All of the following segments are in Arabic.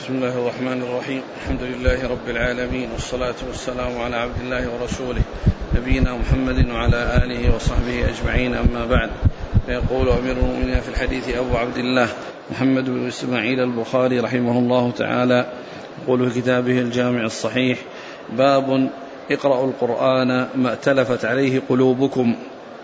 بسم الله الرحمن الرحيم. الحمد لله رب العالمين، والصلاة والسلام على عبد الله ورسوله نبينا محمد وعلى آله وصحبه أجمعين، أما بعد. فيقول أمير المؤمنين في الحديث أبو عبد الله محمد بن إسماعيل البخاري رحمه الله تعالى، يقول في كتابه الجامع الصحيح: باب اقرأوا القرآن ما ائتلفت عليه قلوبكم.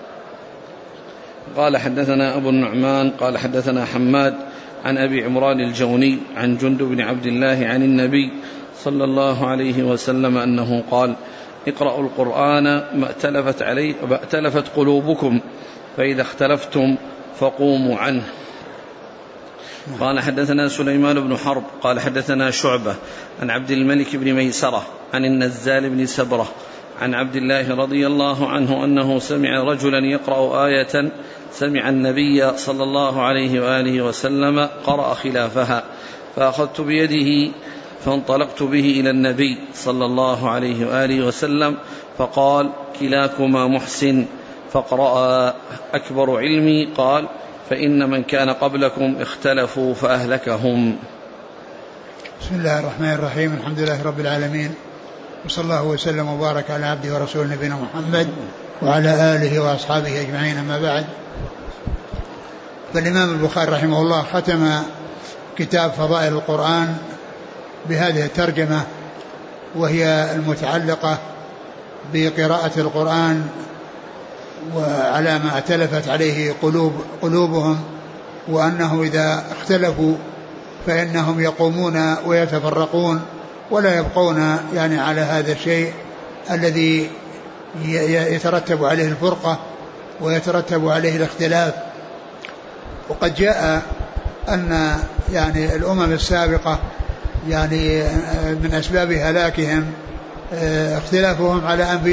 قال حدثنا أبو النعمان قال حدثنا حماد عن أبي عمران الجوني عن جندب بن عبد الله عن النبي صلى الله عليه وسلم أنه قال: اقرأوا القرآن ما ائتلفت قلوبكم، فإذا اختلفتم فقوموا عنه. قال حدثنا سليمان بن حرب قال حدثنا شعبة عن عبد الملك بن ميسرة عن النزال بن سبرة عن عبد الله رضي الله عنه أنه سمع رجلا يقرأ آية سمع النبي صلى الله عليه وآله وسلم قرأ خلافها، فأخذت بيده فانطلقت به إلى النبي صلى الله عليه وآله وسلم فقال: كلاكما محسن فاقرأ. أكبر علمي قال: فإن من كان قبلكم اختلفوا فأهلكهم. بسم الله الرحمن الرحيم. الحمد لله رب العالمين، وصلى الله وسلم وبارك على عبده ورسوله نبينا محمد وعلى آله وأصحابه أجمعين، أما بعد. فالإمام البخاري رحمه الله ختم كتاب فضائل القرآن بهذه الترجمة، وهي المتعلقة بقراءة القرآن وعلى ما ائتلفت عليه قلوبهم، وأنه إذا اختلفوا فإنهم يقومون ويتفرقون ولا يبقون يعني على هذا الشيء الذي يترتب عليه الفرقة ويترتب عليه الاختلاف. وقد جاء أن يعني الأمم السابقة يعني من أسباب هلاكهم اختلافهم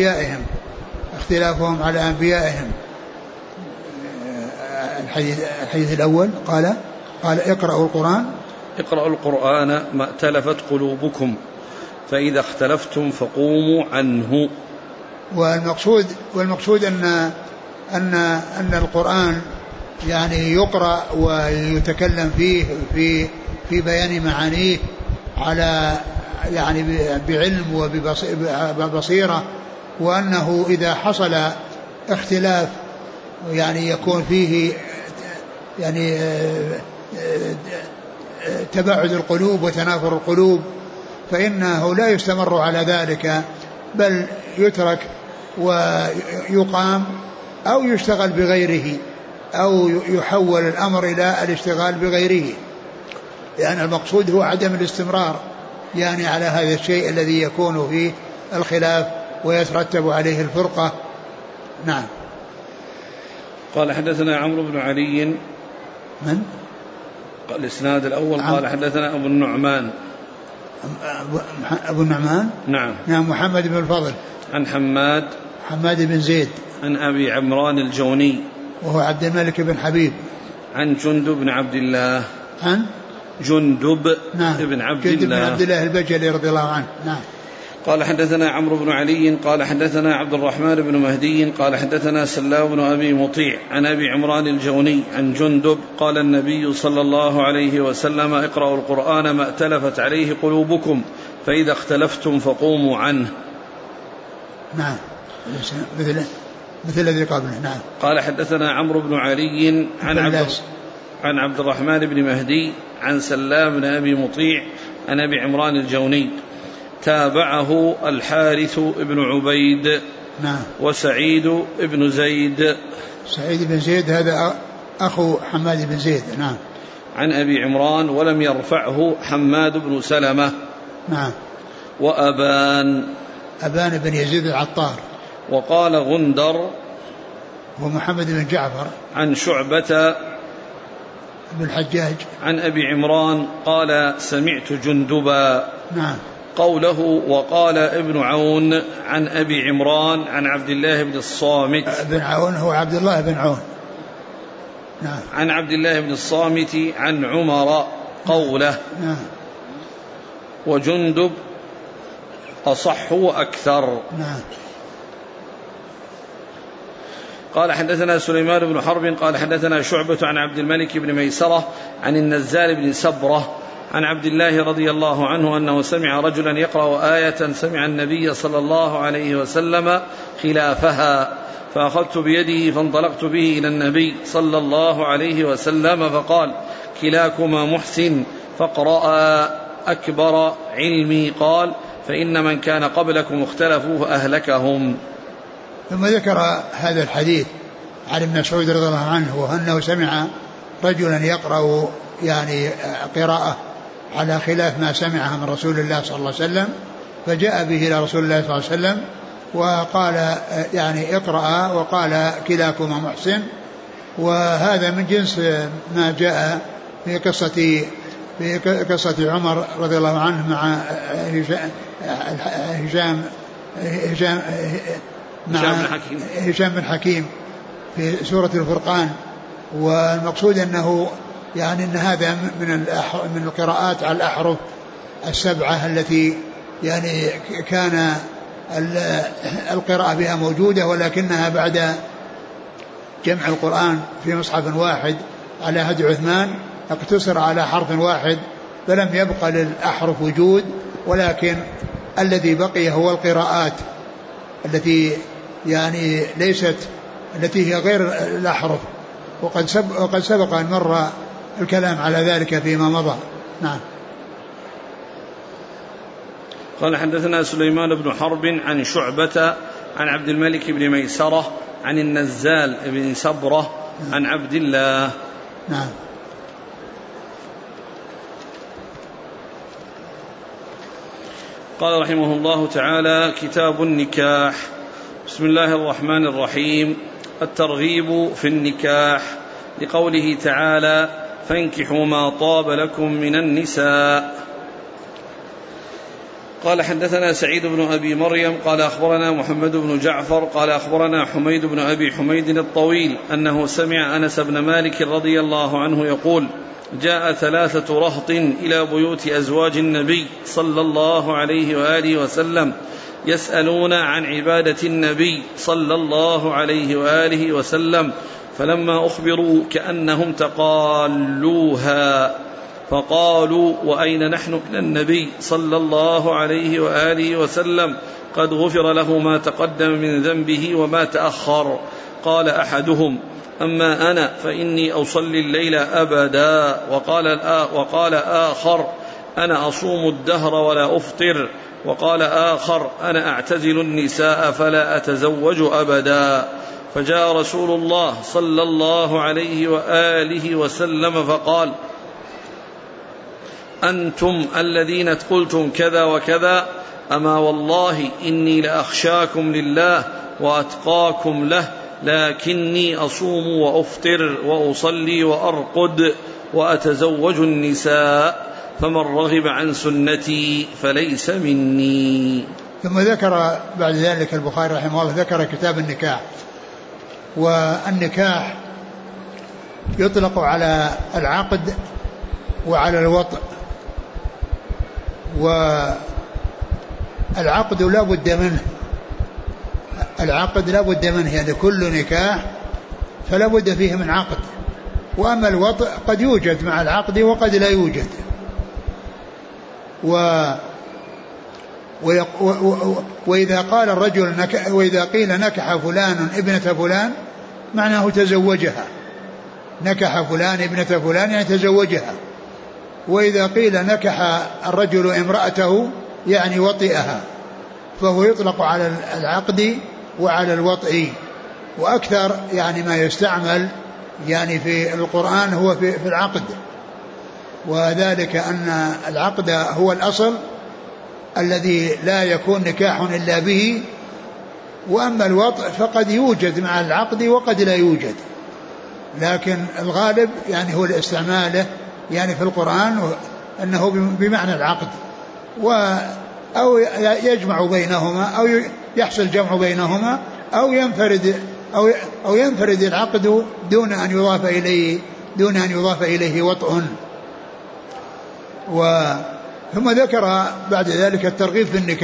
على أنبيائهم. الحديث الأول قال اقرأوا القرآن ما ائتلفت قلوبكم، فإذا اختلفتم فقوموا عنه. والمقصود أن القرآن يعني يقرأ ويتكلم فيه في بيان معانيه على يعني بعلم وببصيرة، وأنه إذا حصل اختلاف يعني يكون فيه يعني تباعد القلوب وتنافر القلوب، فإنه لا يستمر على ذلك، بل يترك ويقام أو يشتغل بغيره، أو يحول الأمر إلى الاشتغال بغيره، لأن المقصود هو عدم الاستمرار يعني على هذا الشيء الذي يكون فيه الخلاف ويترتب عليه الفرقة. نعم. قال حدثنا عمرو بن علي. من؟ الإسناد الأول قال حدثنا أبو النعمان. أبو النعمان؟ نعم. محمد بن الفضل. عن حماد بن زيد. عن أبي عمران الجوني وهو عبد الملك بن حبيب. عن جندب بن عبد الله. عن جندب بن عبد الله البجلي رضي الله عنه. نعم. قال حدثنا عمرو بن علي قال حدثنا عبد الرحمن بن مهدي قال حدثنا سلام بن أبي مطيع عن أبي عمران الجوني عن جندب قال: النبي صلى الله عليه وسلم: اقرأوا القرآن ما ائتلفت عليه قلوبكم، فإذا اختلفتم فقوموا عنه. نعم، مثل الذي قبله. نعم. قال حدثنا عمرو بن علي عن عبد الرحمن بن مهدي عن سلام بن أبي مطيع عن أبي عمران الجوني، تابعه الحارث بن عبيد. نعم. وسعيد بن زيد. سعيد بن زيد هذا أخو حماد بن زيد. نعم. عن أبي عمران ولم يرفعه حماد بن سلمة. نعم. وأبان بن يزيد العطار. وقال غندر ومحمد بن جعفر عن شعبة بن الحجاج عن أبي عمران قال: سمعت جندبا. نعم. قوله وقال ابن عون عن أبي عمران عن عبد الله بن الصامت. ابن عون هو عبد الله بن عون. نعم. عن عبد الله بن الصامت عن عمر قوله. نعم. وجندب أصح وأكثر. نعم. قال حدثنا سليمان بن حرب قال حدثنا شعبة عن عبد الملك بن ميسرة عن النزال بن سبرة عن عبد الله رضي الله عنه أنه سمع رجلا يقرأ آية سمع النبي صلى الله عليه وسلم خلافها، فأخذت بيده فانطلقت به إلى النبي صلى الله عليه وسلم فقال: كلاكما محسن فاقرأ أكبر علمي. قال: فإن من كان قبلكم اختلفوا فأهلكهم. ثم ذكر هذا الحديث عن ابن مسعود رضي الله عنه وأنه سمع رجلا يقرأ يعني قراءة على خلاف ما سمعها من رسول الله صلى الله عليه وسلم، فجاء به إلى رسول الله صلى الله عليه وسلم وقال يعني اقرأ، وقال كلاكما محسن. وهذا من جنس ما جاء في قصة عمر رضي الله عنه مع هشام بن حكيم في سورة الفرقان. والمقصود أنه يعني أن هذا من القراءات على الأحرف السبعة التي يعني كان القراءة بها موجودة، ولكنها بعد جمع القرآن في مصحف واحد على هدي عثمان اقتصر على حرف واحد، فلم يبقى للأحرف وجود، ولكن الذي بقي هو القراءات التي يعني ليست التي هي غير الأحرف، وقد سبق أن مر الكلام على ذلك فيما مضى. نعم. قال: حدثنا سليمان بن حرب عن شعبة عن عبد الملك بن ميسرة عن النزال بن سبرة عن عبد الله. نعم. قال رحمه الله تعالى: كتاب النكاح. بسم الله الرحمن الرحيم. الترغيب في النكاح لقوله تعالى: فانكحوا ما طاب لكم من النساء. قال: حدثنا سعيد بن أبي مريم قال أخبرنا محمد بن جعفر قال أخبرنا حميد بن أبي حميد الطويل أنه سمع أنس بن مالك رضي الله عنه يقول: جاء 3 رهط إلى بيوت أزواج النبي صلى الله عليه وآله وسلم يسألون عن عبادة النبي صلى الله عليه وآله وسلم، فلما أخبروا كأنهم تقالوها، فقالوا: وأين نحن من النبي صلى الله عليه وآله وسلم قد غفر له ما تقدم من ذنبه وما تأخر. قال أحدهم: أما أنا فإني أصلي الليل أبدا. وقال آخر: أنا أصوم الدهر ولا أفطر. وقال آخر: أنا أعتزل النساء فلا أتزوج أبدا. فجاء رسول الله صلى الله عليه وآله وسلم فقال: أنتم الذين قلتم كذا وكذا، أما والله إني لأخشاكم لله وأتقاكم له، لكني أصوم وأفطر وأصلي وأرقد وأتزوج النساء، فمن رغب عن سنتي فليس مني. ثم ذكر بعد ذلك البخاري رحمه الله ذكر كتاب النكاح. والنكاح يطلق على العقد وعلى الوطء، والعقد لا بد منه، العقد لا بد منه، يعني كل نكاح فلا بد فيه من عقد. وأما الوطء قد يوجد مع العقد وقد لا يوجد. وإذا قال الرجل وإذا قيل نكح فلان ابنة فلان معناه تزوجها، نكح فلان ابنة فلان يعني تزوجها. وإذا قيل نكح الرجل امرأته يعني وطئها، فهو يطلق على العقد وعلى الوطء. وأكثر يعني ما يستعمل يعني في القرآن هو في العقد، وذلك أن العقد هو الأصل الذي لا يكون نكاح إلا به. وأما الوطء فقد يوجد مع العقد وقد لا يوجد، لكن الغالب يعني هو الاستعماله يعني في القرآن أنه بمعنى العقد، أو يجمع بينهما أو يحصل جمع بينهما أو ينفرد العقد دون أن يضاف إليه وطء. ثم ذكر بعد ذلك الترغيب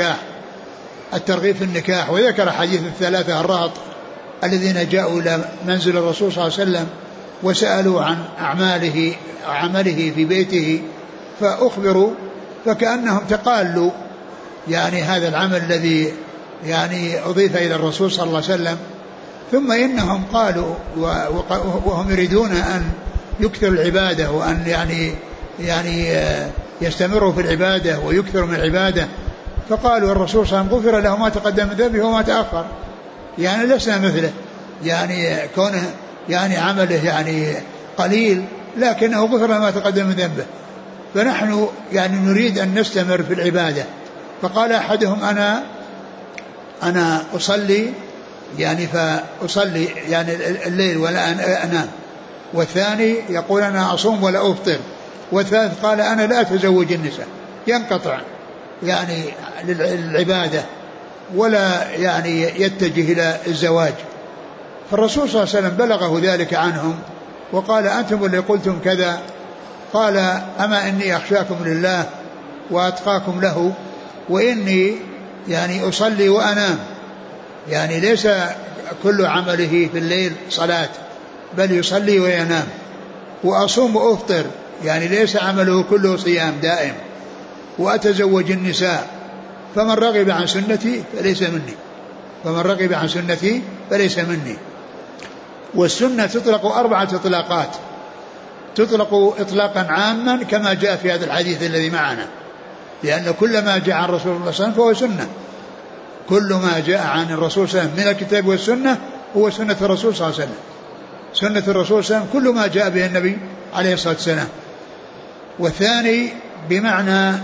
في النكاح، وذكر حديث 3 الرهط الذين جاءوا إلى منزل الرسول صلى الله عليه وسلم وسألوا عن عمله في بيته، فأخبروا فكأنهم تقالوا يعني هذا العمل الذي يعني أضيف إلى الرسول صلى الله عليه وسلم. ثم إنهم قالوا وهم يريدون أن يكثروا العبادة وأن يعني يستمروا في العبادة ويكثروا من العبادة، فقالوا الرسول صلى الله عليه وسلم غفر له ما تقدم من ذنبه وما تأخر، يعني لسنا مثله، يعني كونه يعني عمله يعني قليل لكنه غفر له ما تقدم من ذنبه، فنحن يعني نريد أن نستمر في العبادة. فقال أحدهم أنا أصلي يعني فأصلي يعني الليل ولا أنام، والثاني يقول أنا أصوم ولا أفطر، والثالث قال أنا لا أتزوج النساء، ينقطع يعني للعبادة ولا يعني يتجه إلى الزواج. فالرسول صلى الله عليه وسلم بلغه ذلك عنهم وقال أنتم اللي قلتم كذا، قال أما إني أخشاكم لله وأتقاكم له، وإني يعني أصلي وأنام، يعني ليس كل عمله في الليل صلاة بل يصلي وينام، وأصوم وأفطر يعني ليس عمله كله صيام دائم، وأتزوج النساء، فمن رغب عن سنتي فليس مني، فمن رغب عن سنتي فليس مني. والسنة تطلق 4 إطلاقات، تطلق إطلاقا عاما كما جاء في هذا الحديث الذي معنا، لأن كل ما جاء عن الرسول صلى الله عليه وسلم فهو سنة، كل ما جاء عن الرسول صلى الله عليه وسلم من الكتاب والسنة هو سنة الرسول صلى الله عليه وسلم، سنة الرسول صلى الله عليه وسلم كل ما جاء به النبي عليه الصلاة والسلام. والثاني بمعنى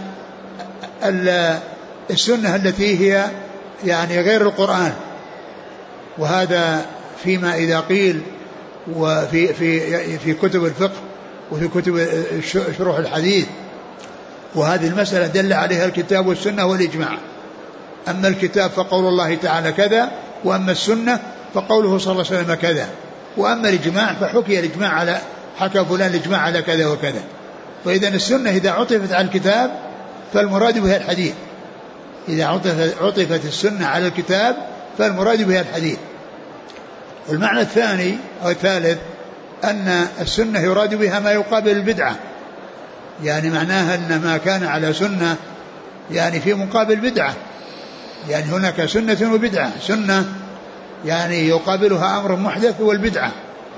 السنة التي هي يعني غير القرآن، وهذا فيما إذا قيل وفي في كتب الفقه وفي كتب شروح الحديث، وهذه المسألة دل عليها الكتاب والسنة والإجماع. أما الكتاب فقول الله تعالى كذا، وأما السنة فقوله صلى الله عليه وسلم كذا، وأما الإجماع فحكي الإجماع على حكى فلان الإجماع على كذا وكذا. فإذا السنة إذا عطفت على الكتاب فالمراد بها الحديث، إذا عطفت السنة على الكتاب فالمراد بها الحديث. والمعنى الثاني أو الثالث أن السنة يراد بها ما يقابل البدعة، يعني معناها أن ما كان على سنة يعني في مقابل بدعة، يعني هناك سنة وبدعة، سنة يعني يقابلها أمر محدث والبدعة.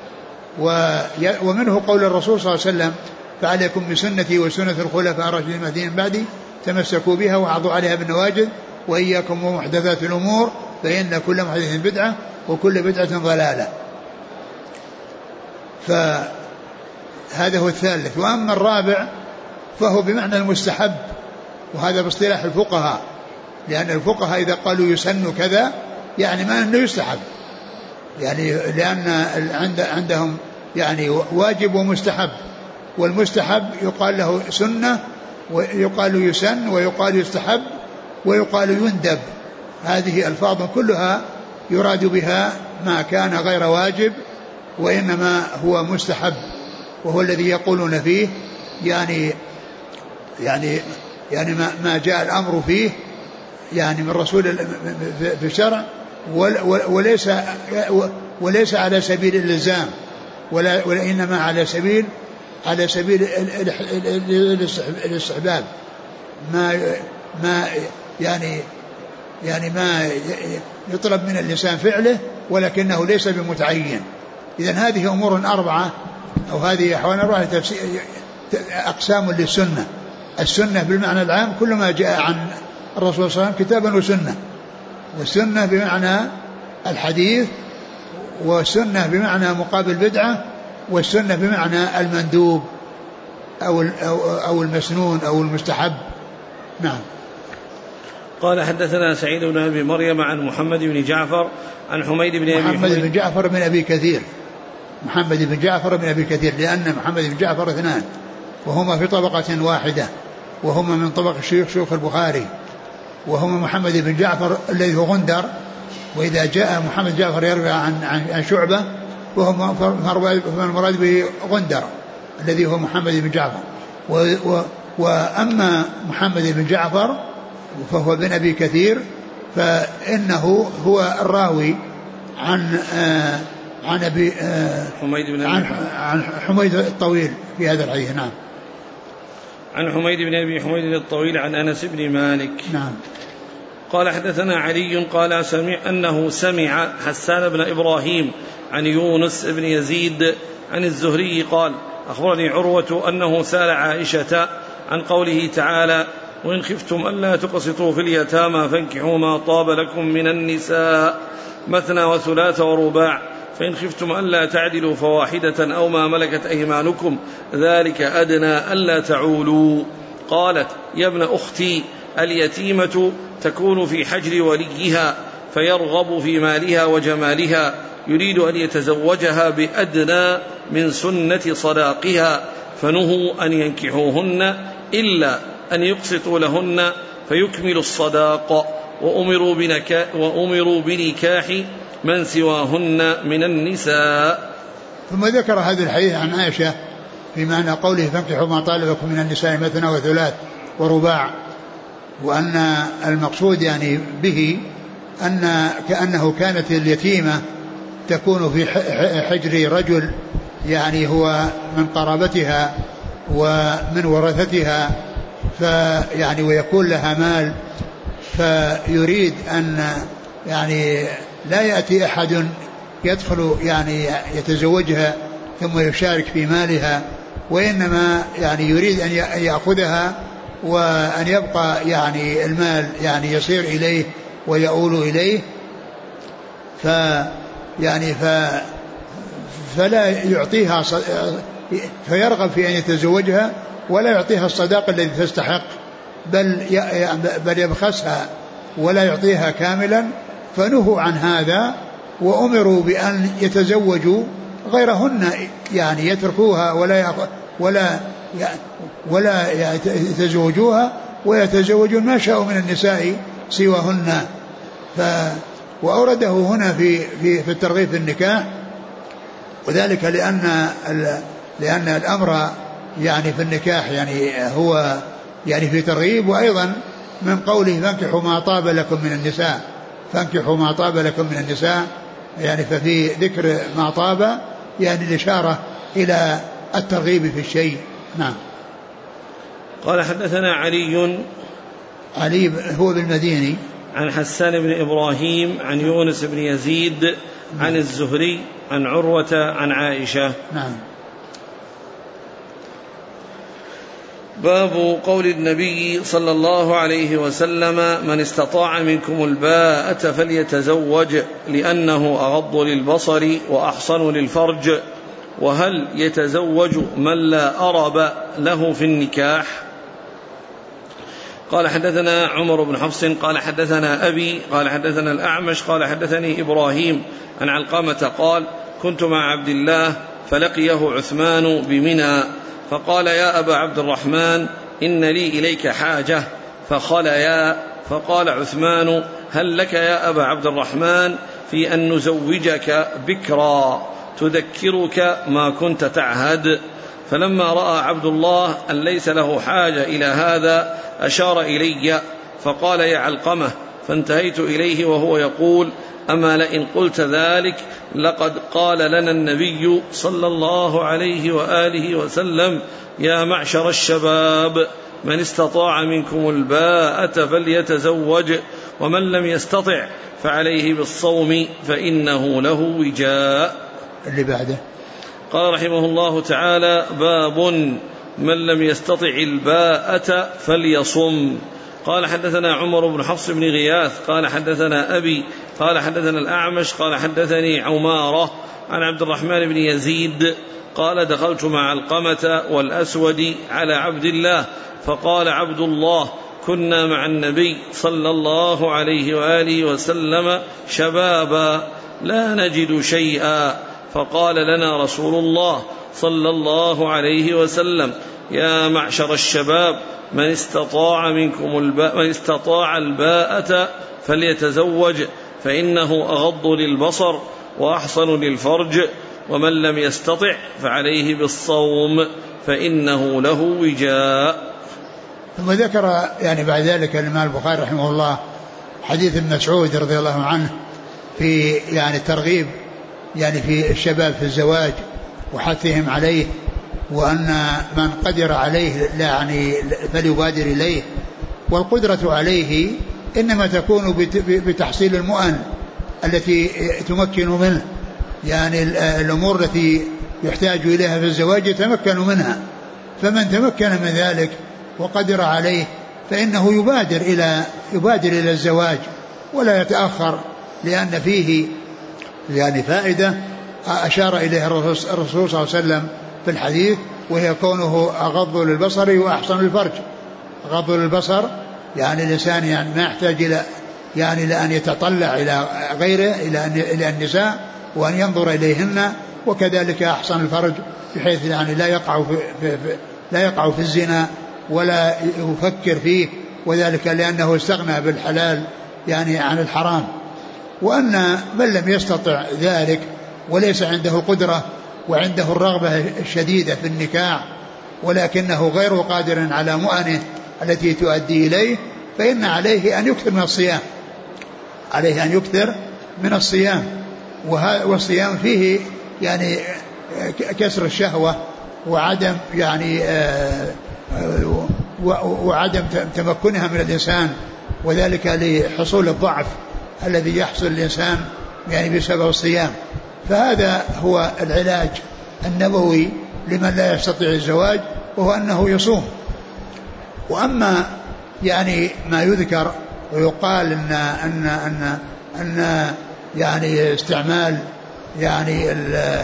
ومنه قول الرسول صلى الله عليه وسلم فعليكم بسنتي وسنة الخلفاء الراشدين المهديين من بعدي تمسكوا بها وعضوا عليها بالنواجذ وإياكم ومحدثات الأمور فإن كل محدث بدعة وكل بدعة ضلالة. فهذا هو الثالث. وأما الرابع فهو بمعنى المستحب، وهذا باصطلاح الفقهاء، لأن الفقهاء إذا قالوا يسن كذا يعني ما أنه يستحب، يعني لأن عندهم يعني واجب ومستحب، والمستحب يقال له سنة ويقال يسن ويقال يستحب ويقال يندب، هذه ألفاظ كلها يراد بها ما كان غير واجب وإنما هو مستحب، وهو الذي يقولون فيه يعني ما جاء الأمر فيه يعني من رسول في الشرع وليس على سبيل الإلزام وإنما على سبيل الاستحباب، ما ما يطلب من الإنسان فعله ولكنه ليس بمتعين. إذن هذه أمور 4 أو هذه أحوال 4 أقسام للسنة. السنة بالمعنى العام كل ما جاء عن الرسول صلى الله عليه وسلم كتابا وسنة، والسنة بمعنى الحديث، والسنة بمعنى مقابل بدعة، والسنة بمعنى المندوب أو المسنون أو المستحب. نعم. قال حدثنا سعيد بن أبي مريم عن محمد بن جعفر عن حميد بن أبي محمد بن جعفر بن أبي كثير، محمد بن جعفر بن أبي كثير، لأن محمد بن جعفر 2 وهما في طبقة واحدة، وهما من طبق شيوخ البخاري، وهما محمد بن جعفر الذي هو غندر، وإذا جاء محمد جعفر يروي عن شعبة وهو المراد به غندر الذي هو محمد بن جعفر. وأما محمد بن جعفر فهو بن أبي كثير، فإنه هو الراوي عن أبي عن حميد الطويل في هذا الحديث. نعم. عن حميد بن أبي حميد الطويل عن أنس بن مالك. نعم. قال حدثنا علي قال أنه سمع حسان بن إبراهيم عن يونس بن يزيد عن الزهري قال أخبرني عروة أنه سأل عائشة عن قوله تعالى وإن خفتم ألا تقسطوا في اليتامى فانكحوا ما طاب لكم من النساء مثنى وثلاث ورباع فإن خفتم ألا تعدلوا فواحدة أو ما ملكت أيمانكم ذلك أدنى ألا تعولوا. قالت يا ابن أختي اليتيمة تكون في حجر وليها فيرغب في مالها وجمالها يريد أن يتزوجها بأدنى من سنة صداقها فنهوا أن ينكحوهن إلا أن يقسطوا لهن فيكملوا الصداق وأمروا بنكاح من سواهن من النساء. ثم ذكر هذا الحديث عن عائشة في معنى قوله فانكحوا ما طاب لكم من النساء مثنى وثلاث ورباع وأن المقصود يعني به أن كأنه كانت اليتيمة تكون في حجر رجل يعني هو من قرابتها ومن ورثتها فيعني ويكون لها مال فيريد أن يعني لا يأتي أحد يدخل يعني يتزوجها ثم يشارك في مالها وإنما يعني يريد أن يأخذها وأن يبقى يعني المال يعني يصير إليه ويؤول إليه فلا يعطيها فيرغب في أن يتزوجها ولا يعطيها الصداق الذي تستحق بل يبخسها ولا يعطيها كاملا فنهوا عن هذا وأمروا بأن يتزوجوا غيرهن يعني يتركوها ولا يتزوجوها ويتزوجون ما شاءوا من النساء سواهن. وأورده هنا في الترغيب في النكاح وذلك لأن الأمر يعني في النكاح يعني هو يعني في ترغيب وأيضا من قوله فانكحوا ما طاب لكم من النساء فانكحوا ما طاب لكم من النساء يعني ففي ذكر ما طاب يعني الإشارة إلى الترغيب في الشيء. نعم. قال حدثنا علي هو بالمديني عن حسان بن إبراهيم عن يونس بن يزيد عن الزهري عن عروة عن عائشة. نعم. باب قول النبي صلى الله عليه وسلم من استطاع منكم الباءة فليتزوج لأنه أغض للبصر وأحصن للفرج وهل يتزوج من لا أرب له في النكاح. قال حدثنا عمر بن حفص قال حدثنا أبي قال حدثنا الأعمش قال حدثني إبراهيم عن علقمة قال كنت مع عبد الله فلقيه عثمان بمنى فقال يا أبا عبد الرحمن إن لي إليك حاجة فخليا فقال عثمان هل لك يا أبا عبد الرحمن في أن نزوجك بكرا تذكرك ما كنت تعهد. فلما رأى عبد الله أن ليس له حاجة إلى هذا أشار إلي فقال يا علقمة فانتهيت إليه وهو يقول أما لئن قلت ذلك لقد قال لنا النبي صلى الله عليه وآله وسلم يا معشر الشباب من استطاع منكم الباءة فليتزوج ومن لم يستطع فعليه بالصوم فإنه له وجاء. اللي بعده قال رحمه الله تعالى باب من لم يستطع الباءة فليصم. قال حدثنا عمر بن حفص بن غياث قال حدثنا أبي قال حدثنا الأعمش قال حدثني عمارة عن عبد الرحمن بن يزيد قال دخلت مع علقمة والأسود على عبد الله فقال عبد الله كنا مع النبي صلى الله عليه وآله وسلم شبابا لا نجد شيئا فقال لنا رسول الله صلى الله عليه وسلم يا معشر الشباب من استطاع الباءة فليتزوج فإنه أغض للبصر وأحصن للفرج ومن لم يستطع فعليه بالصوم فإنه له وجاء. ثم ذكر يعني بعد ذلك الإمام البخاري رحمه الله حديث ابن مسعود رضي الله عنه في يعني الترغيب يعني في الشباب في الزواج وحثهم عليه وأن من قدر عليه يعني فليبادر إليه. والقدرة عليه إنما تكون بتحصيل المؤن التي تمكن منه، يعني الأمور التي يحتاج إليها في الزواج يتمكن منها. فمن تمكن من ذلك وقدر عليه فإنه يبادر إلى الزواج ولا يتأخر، لأن فيه يعني فائدة أشار إليها الرسول صلى الله عليه وسلم في الحديث، وهي كونه أغض للبصر وأحسن للفرج. أغض للبصر يعني الإنسان يعني ما يحتاج إلى يعني لأن يتطلع إلى غيره إلى النساء وأن ينظر إليهن، وكذلك أحسن الفرج بحيث يعني لا يقع في الزنا ولا يفكر فيه، وذلك لأنه استغنى بالحلال يعني عن الحرام. وأن من لم يستطع ذلك وليس عنده القدرة وعنده الرغبة الشديدة في النكاح ولكنه غير قادر على مؤنه التي تؤدي إليه، فإن عليه أن يكثر من الصيام، عليه أن يكثر من الصيام. والصيام فيه يعني كسر الشهوة وعدم يعني وعدم تمكنها من الإنسان، وذلك لحصول الضعف الذي يحصل الإنسان يعني بسبب الصيام. فهذا هو العلاج النبوي لمن لا يستطيع الزواج، وهو أنه يصوم. وأما يعني ما يذكر ويقال أن يعني استعمال يعني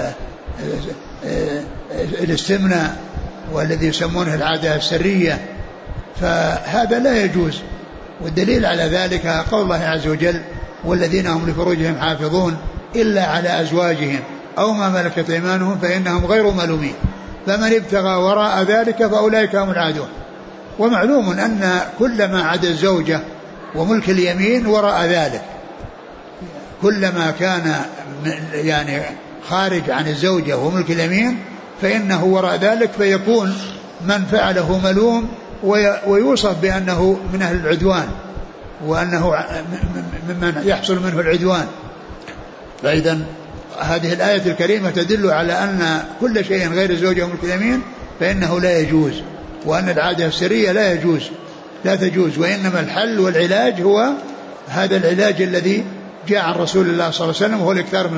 الاستمناء والذي يسمونه العادة السرية، فهذا لا يجوز. والدليل على ذلك قول الله عز وجل: والذين هم لفروجهم حافظون إلا على أزواجهم أو ما ملكت أيمانهم فإنهم غير ملومين فمن ابتغى وراء ذلك فأولئك هم العادون. ومعلوم أن كل ما عدا الزوجة وملك اليمين وراء ذلك، كلما كان يعني خارج عن الزوجة وملك اليمين فإنه وراء ذلك، فيكون من فعله ملوم ويوصف بأنه من أهل العدوان وأنه ممن يحصل منه العدوان. فإذا هذه الآية الكريمة تدل على أن كل شيء غير الزوجة وملك اليمين فإنه لا يجوز، وأن العادة السرية لا تجوز. وإنما الحل والعلاج هو هذا العلاج الذي جاء عن رسول الله صلى الله عليه وسلم، وهو الإكثار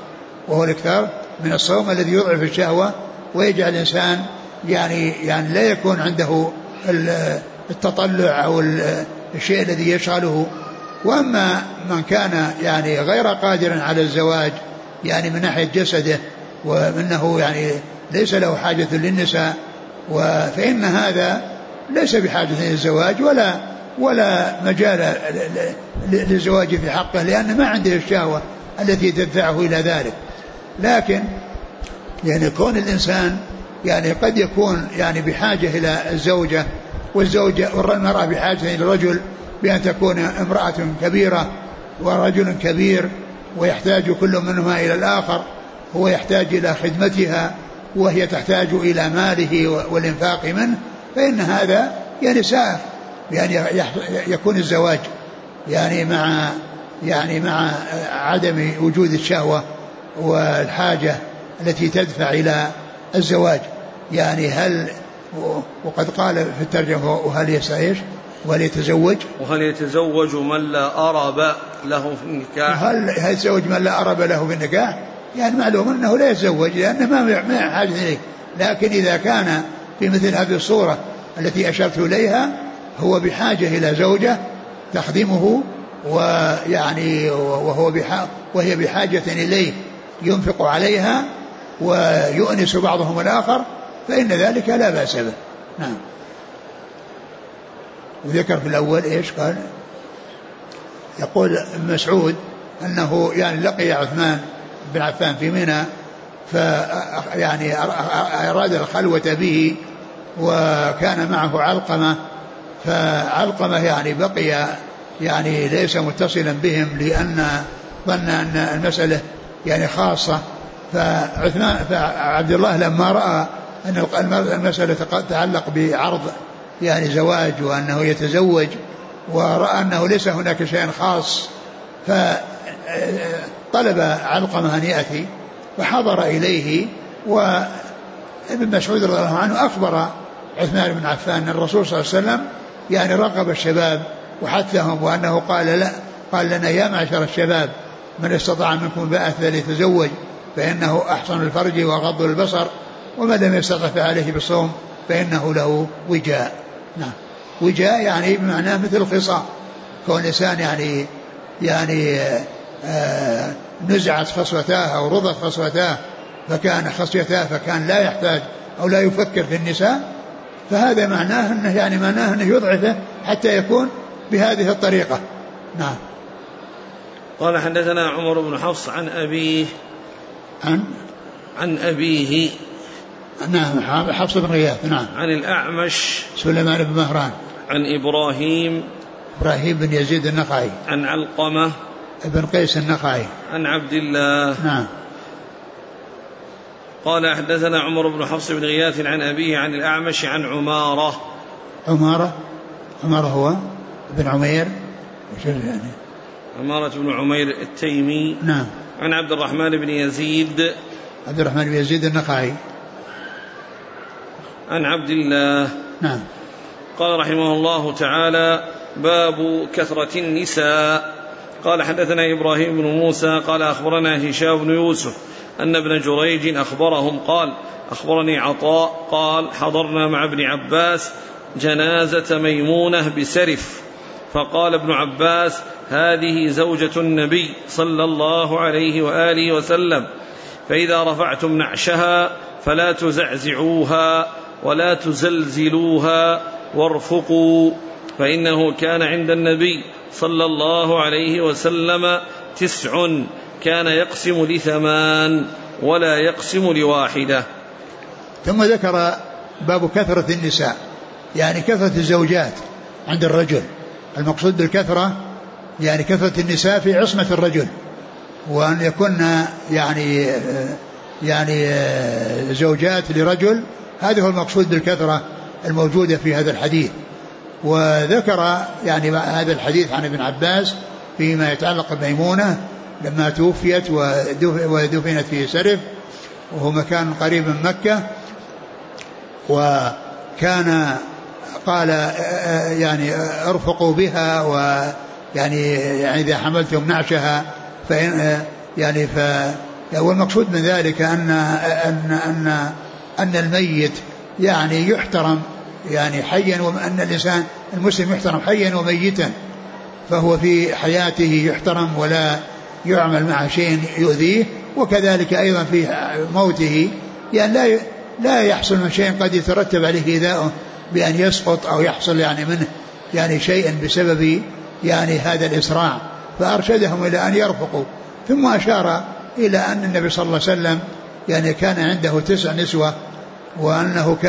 من الصوم الذي يضعف الشهوة ويجعل الإنسان يعني لا يكون عنده التطلع أو الشيء الذي يشغله. وأما من كان يعني غير قادر على الزواج يعني من ناحية جسده ومنه يعني ليس له حاجة للنساء، فإن هذا ليس بحاجة للزواج ولا مجال للزواج في حقه، لأن ما عنده الشهوة التي تدفعه إلى ذلك. لكن يعني كون الإنسان يعني قد يكون يعني بحاجة إلى الزوجة، والمرأة بحاجة إلى الرجل بأن تكون امرأة كبيرة ورجل كبير، ويحتاج كل منهما إلى الآخر، هو يحتاج إلى خدمتها وهي تحتاج إلى ماله والإنفاق منه، فإن هذا يعني سائغ يعني يكون الزواج يعني مع عدم وجود الشهوة والحاجة التي تدفع إلى الزواج. يعني وقد قال في الترجمة: وهل يتزوج من لا أرب له في النكاح؟ هل يتزوج من لا أرب له في النكاح؟ يعني معلوم أنه لا يتزوج لأنه ما حاجة إليه. لكن إذا كان في مثل هذه الصورة التي أشرت إليها هو بحاجة إلى زوجة تخدمه ويعني وهي بحاجة إليه ينفق عليها ويؤنس بعضهم الآخر، فإن ذلك لا بأس به. نعم. وذكر في الأول إيش قال؟ يقول مسعود أنه يعني لقي عثمان بن عفان في منى، يعني أراد الخلوة به وكان معه علقمة، فعلقمة يعني بقي يعني ليس متصلا بهم لأن ظن أن المسألة يعني خاصة. فعبد الله لما رأى أن المسألة تتعلق بعرض يعني زواج وأنه يتزوج، ورأى أنه ليس هناك شيء خاص، فطلب علقمة أن يأتي، فحضر إليه ابن مسعود رضي الله عنه أخبر عثمان بن عفان أن الرسول صلى الله عليه وسلم يعني رغب الشباب وحثهم، وأنه قال لنا يا معشر الشباب من استطاع منكم الباءة فليتزوج فإنه أحسن الفرج وغض البصر، وما لم يستطع فعليه بالصوم فإنه له وجاء. نعم، وجاء يعني بمعناه مثل الخصام، كون الإنسان يعني نزعت خصوتاه أو رضت خصوتاه فكان خصيتاه فكان لا يحتاج أو لا يفكر في النساء، فهذا معناه أنه يضعفه حتى يكون بهذه الطريقة. نعم. قال حدثنا عمر بن حفص عن أبيه عن أبيه نعم حفص بن غياث نعم عن الأعمش سليمان بن مهران عن إبراهيم بن يزيد النخعي عن علقمة بن قيس النخعي عن عبد الله. نعم. قال حدثنا عمر بن حفص بن غياث عن أبيه عن الأعمش عن عمارة هو بن عمير يعني عمارة بن عمير التيمي. نعم. عن عبد الرحمن بن يزيد النخعي عن عبد الله. نعم. قال رحمه الله تعالى باب كثرة النساء. قال حدثنا إبراهيم بن موسى قال أخبرنا هشام بن يوسف أن ابن جريج أخبرهم قال أخبرني عطاء قال حضرنا مع ابن عباس جنازة ميمونة بسرف، فقال ابن عباس هذه زوجة النبي صلى الله عليه وآله وسلم، فإذا رفعتم نعشها فلا تزعزعوها ولا تزلزلوها وارفقوا، فإنه كان عند النبي صلى الله عليه وسلم 9 كان يقسم ل8 ولا يقسم ل1. ثم ذكر باب كثرة النساء، يعني كثرة الزوجات عند الرجل. المقصود بالكثرة يعني كثرة النساء في عصمة الرجل، وأن يكون يعني زوجات لرجل، هذا هو المقصود بالكثرة الموجودة في هذا الحديث. وذكر يعني هذا الحديث عن ابن عباس فيما يتعلق بميمونة لما توفيت ودفنت في سرف، وهو مكان قريب من مكة، وكان قال يعني ارفقوا بها، ويعني إذا حملتم نعشها فإن يعني والمقصود من ذلك أن الميت يعني يحترم يعني حيا، وأن الإنسان المسلم يحترم حيا وميتا، فهو في حياته يحترم ولا يعمل معه شيء يؤذيه، وكذلك أيضا في موته يعني لا يحصل من شيء قد يترتب عليه إيذاؤه بأن يسقط أو يحصل يعني منه يعني شيء بسبب يعني هذا الإسراع، فأرشدهم إلى أن يرفقوا. ثم أشار إلى أن النبي صلى الله عليه وسلم يعني كان عنده 9 نسوة، وأنه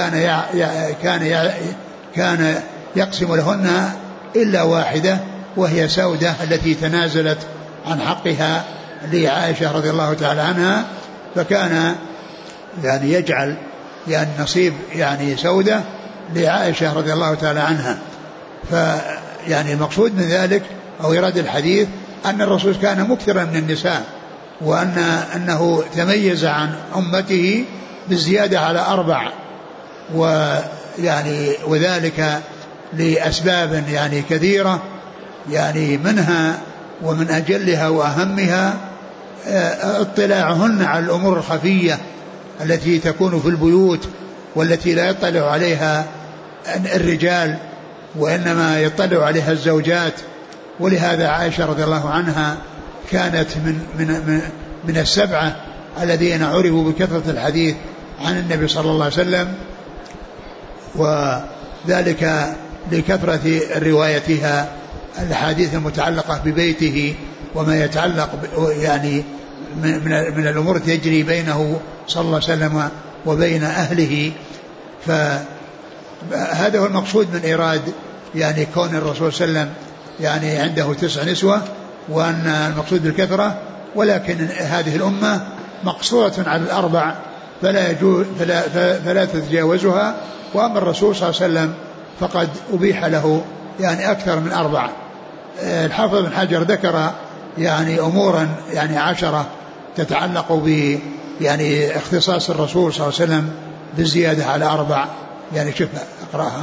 كان يقسم لهن إلا واحدة، وهي سودة التي تنازلت عن حقها لعائشة رضي الله تعالى عنها، فكان يعني يجعل يعني نصيب يعني سودة لعائشة رضي الله تعالى عنها. فيعني المقصود من ذلك أو إرادة الحديث أن الرسول كان مكثرا من النساء، وأنه تميز عن أمته بالزيادة على 4، ويعني وذلك لأسباب يعني كثيرة، يعني منها ومن أجلها وأهمها اطلاعهن على الأمور الخفية التي تكون في البيوت والتي لا يطلع عليها الرجال وإنما يطلع عليها الزوجات. ولهذا عائشة رضي الله عنها كانت من 7 الذين عرفوا بكثرة الحديث عن النبي صلى الله عليه وسلم، وذلك لكثرة روايتها الحديث المتعلقة ببيته وما يتعلق يعني من الأمور تجري بينه صلى الله عليه وسلم وبين أهله. فهذا هو المقصود من إيراد يعني كون الرسول صلى الله عليه وسلم يعني عنده 9 نسوة، وأن المقصود بالكثرة، ولكن هذه الأمة مقصورة على 4 فلا تتجاوزها، وأما الرسول صلى الله عليه وسلم فقد أبيح له يعني أكثر من 4. الحافظ بن حجر ذكر يعني أمورا يعني 10 تتعلق ب يعني اختصاص الرسول صلى الله عليه وسلم بالزيادة على 4. يعني شوف اقرأها.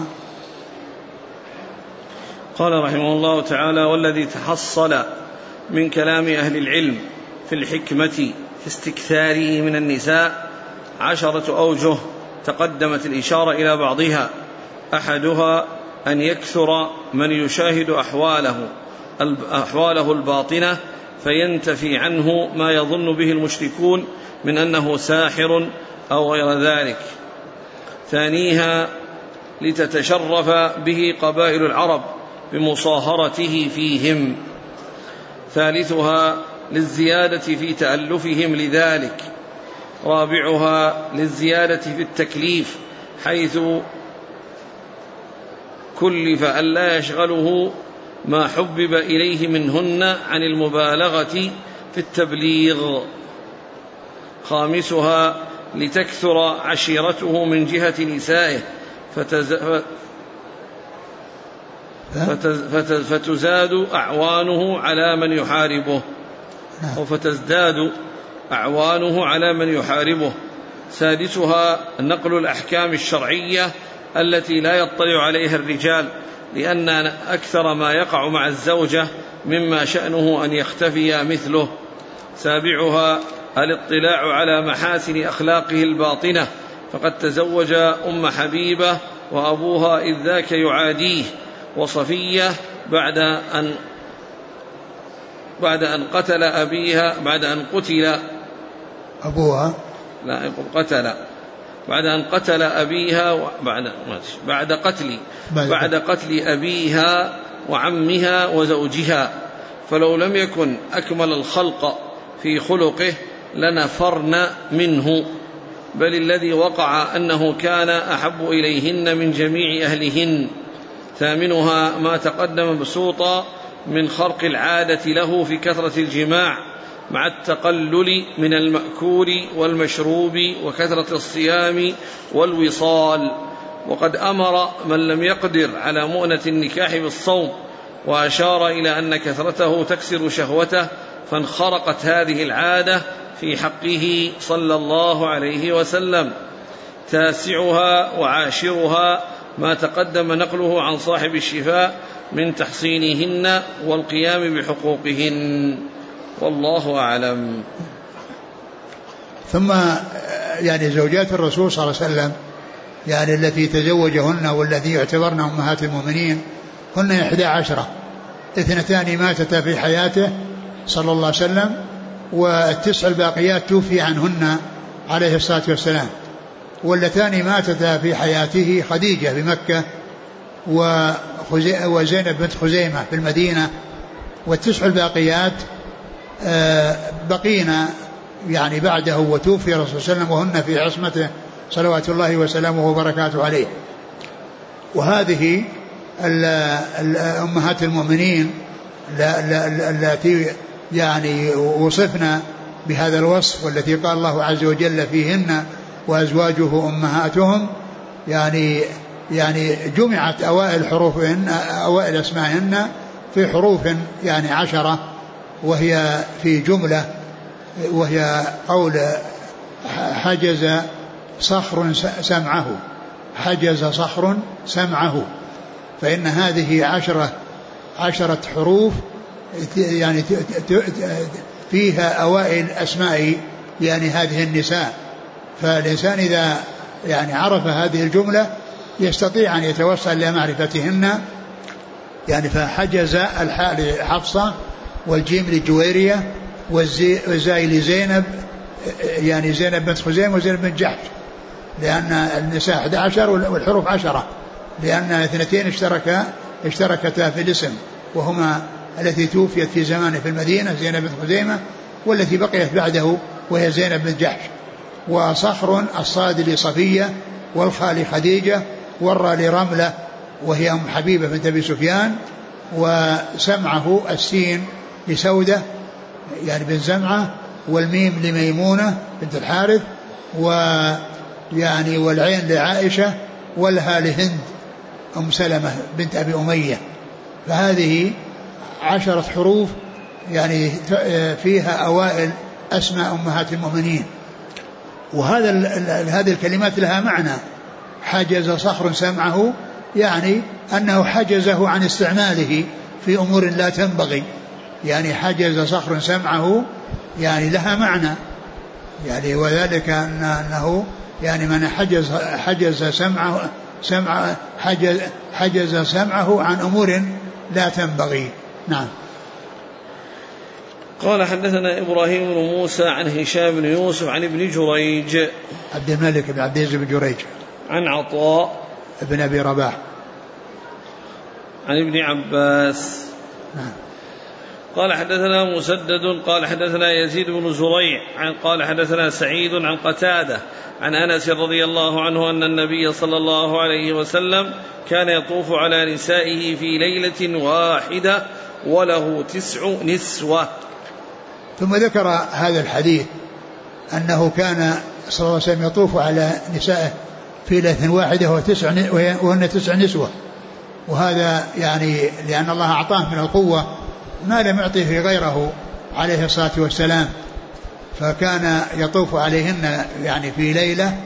قال رحمه الله تعالى: والذي تحصل من كلام أهل العلم في الحكمة في استكثاره من النساء 10 أوجه تقدمت الإشارة إلى بعضها. أحدها أن يكثر من يشاهد أحواله الباطنة فينتفي عنه ما يظن به المشركون من أنه ساحر أو غير ذلك. ثانيها لتتشرف به قبائل العرب بمصاهرته فيهم. ثالثها للزيادة في تألفهم لذلك. رابعها للزيادة في التكليف حيث كلف أن لا يشغله ما حبب إليه منهن عن المبالغة في التبليغ. خامسها لتكثر عشيرته من جهة نسائه فتزداد أعوانه على من يحاربه. سادسها نقل الأحكام الشرعية التي لا يطلع عليها الرجال، لأن أكثر ما يقع مع الزوجة مما شأنه أن يختفي مثله. سابعها الاطلاع على محاسن أخلاقه الباطنة، فقد تزوج أم حبيبة وأبوها إذ ذاك يعاديه، وصفية بعد أن قتل أبيها بعد أن قتل أبوها بعد أن قتل أبيها بعد قتل أبيها وعمها وزوجها، فلو لم يكن أكمل الخلق في خلقه لنفرن منه، بل الذي وقع أنه كان أحب إليهن من جميع أهلهن. ثامنها ما تقدم بسوطا من خرق العادة له في كثرة الجماع مع التقلل من المأكول والمشروب وكثرة الصيام والوصال. وقد أمر من لم يقدر على مؤنة النكاح بالصوم، وأشار إلى أن كثرته تكسر شهوته، فانخرقت هذه العادة في حقه صلى الله عليه وسلم. تاسعها وعاشرها ما تقدم نقله عن صاحب الشفاء من تحصينهن والقيام بحقوقهن، والله أعلم. ثم يعني زوجات الرسول صلى الله عليه وسلم يعني التي تزوجهن والتي يعتبرن أمهات المؤمنين هن 11. 2 ماتتا في حياته صلى الله عليه وسلم، و9 الباقيات توفي عنهن عليه الصلاة والسلام. واللتان ماتتا في حياته خديجة بمكة وزينب بنت خزيمة في المدينة، و9 الباقيات بقينا يعني بعده وتوفي الرسول صلى الله عليه وسلم وهن في عصمته صلوات الله وسلامه وبركاته عليه. وهذه أمهات المؤمنين التي يعني وصفنا بهذا الوصف، والتي قال الله عز وجل فيهن وأزواجه أمهاتهم، يعني جمعت أوائل أسمائهن في حروف يعني 10، وهي في جملة، وهي قول حجز صخر سمعه، فإن هذه 10 حروف يعني فيها أوائل أسماء يعني هذه النساء. فالإنسان إذا يعني عرف هذه الجملة يستطيع أن يتوصل إلى معرفتهن. يعني فحجز الحاء لحفصة، والجيم لجويرية، والزاي لزينب، يعني زينب بنت خزيمة وزينب بنت جحش، لأن النساء 11 والحروف 10، لأن 2 اشتركتا في الاسم، وهما التي توفيت في زمانه في المدينة زينب بنت خزيمة، والتي بقيت بعده وهي زينب بنت جحش. وصخر الصاد لصفية، والخاء لخديجة، والراء لرملة وهي أم حبيبة بنت أبي سفيان، وسمعه السين لسودة يعني بن زمعة، والميم لميمونة بنت الحارث، ويعني والعين لعائشة، والها لهند أم سلمة بنت أبي أمية. فهذه 10 حروف يعني فيها أوائل أسماء أمهات المؤمنين. هذه الكلمات لها معنى. حجز صخر سمعه يعني أنه حجزه عن استعماله في أمور لا تنبغي، يعني حجز صخر سمعه يعني لها معنى، يعني وذلك أنه يعني من حجز سمعه عن أمور لا تنبغي. نعم. قال حدثنا إبراهيم بن موسى عن هشام بن يوسف عن ابن جريج عبد الملك بن عبد العزيز بن جريج عن عطاء بن أبي رباح عن ابن عباس. نعم. قال حدثنا مسدد قال حدثنا يزيد بن زريع قال حدثنا سعيد عن قتادة عن أنس رضي الله عنه أن النبي صلى الله عليه وسلم كان يطوف على نسائه في ليلة واحدة وله 9 نسوة. ثم ذكر هذا الحديث أنه كان صلى الله عليه وسلم يطوف على نسائه في ليلة واحدة وهن 9 نسوة، وهذا يعني لأن الله أعطاه من القوة ما لم يعطيه غيره عليه الصلاة والسلام، فكان يطوف عليهن يعني في ليلة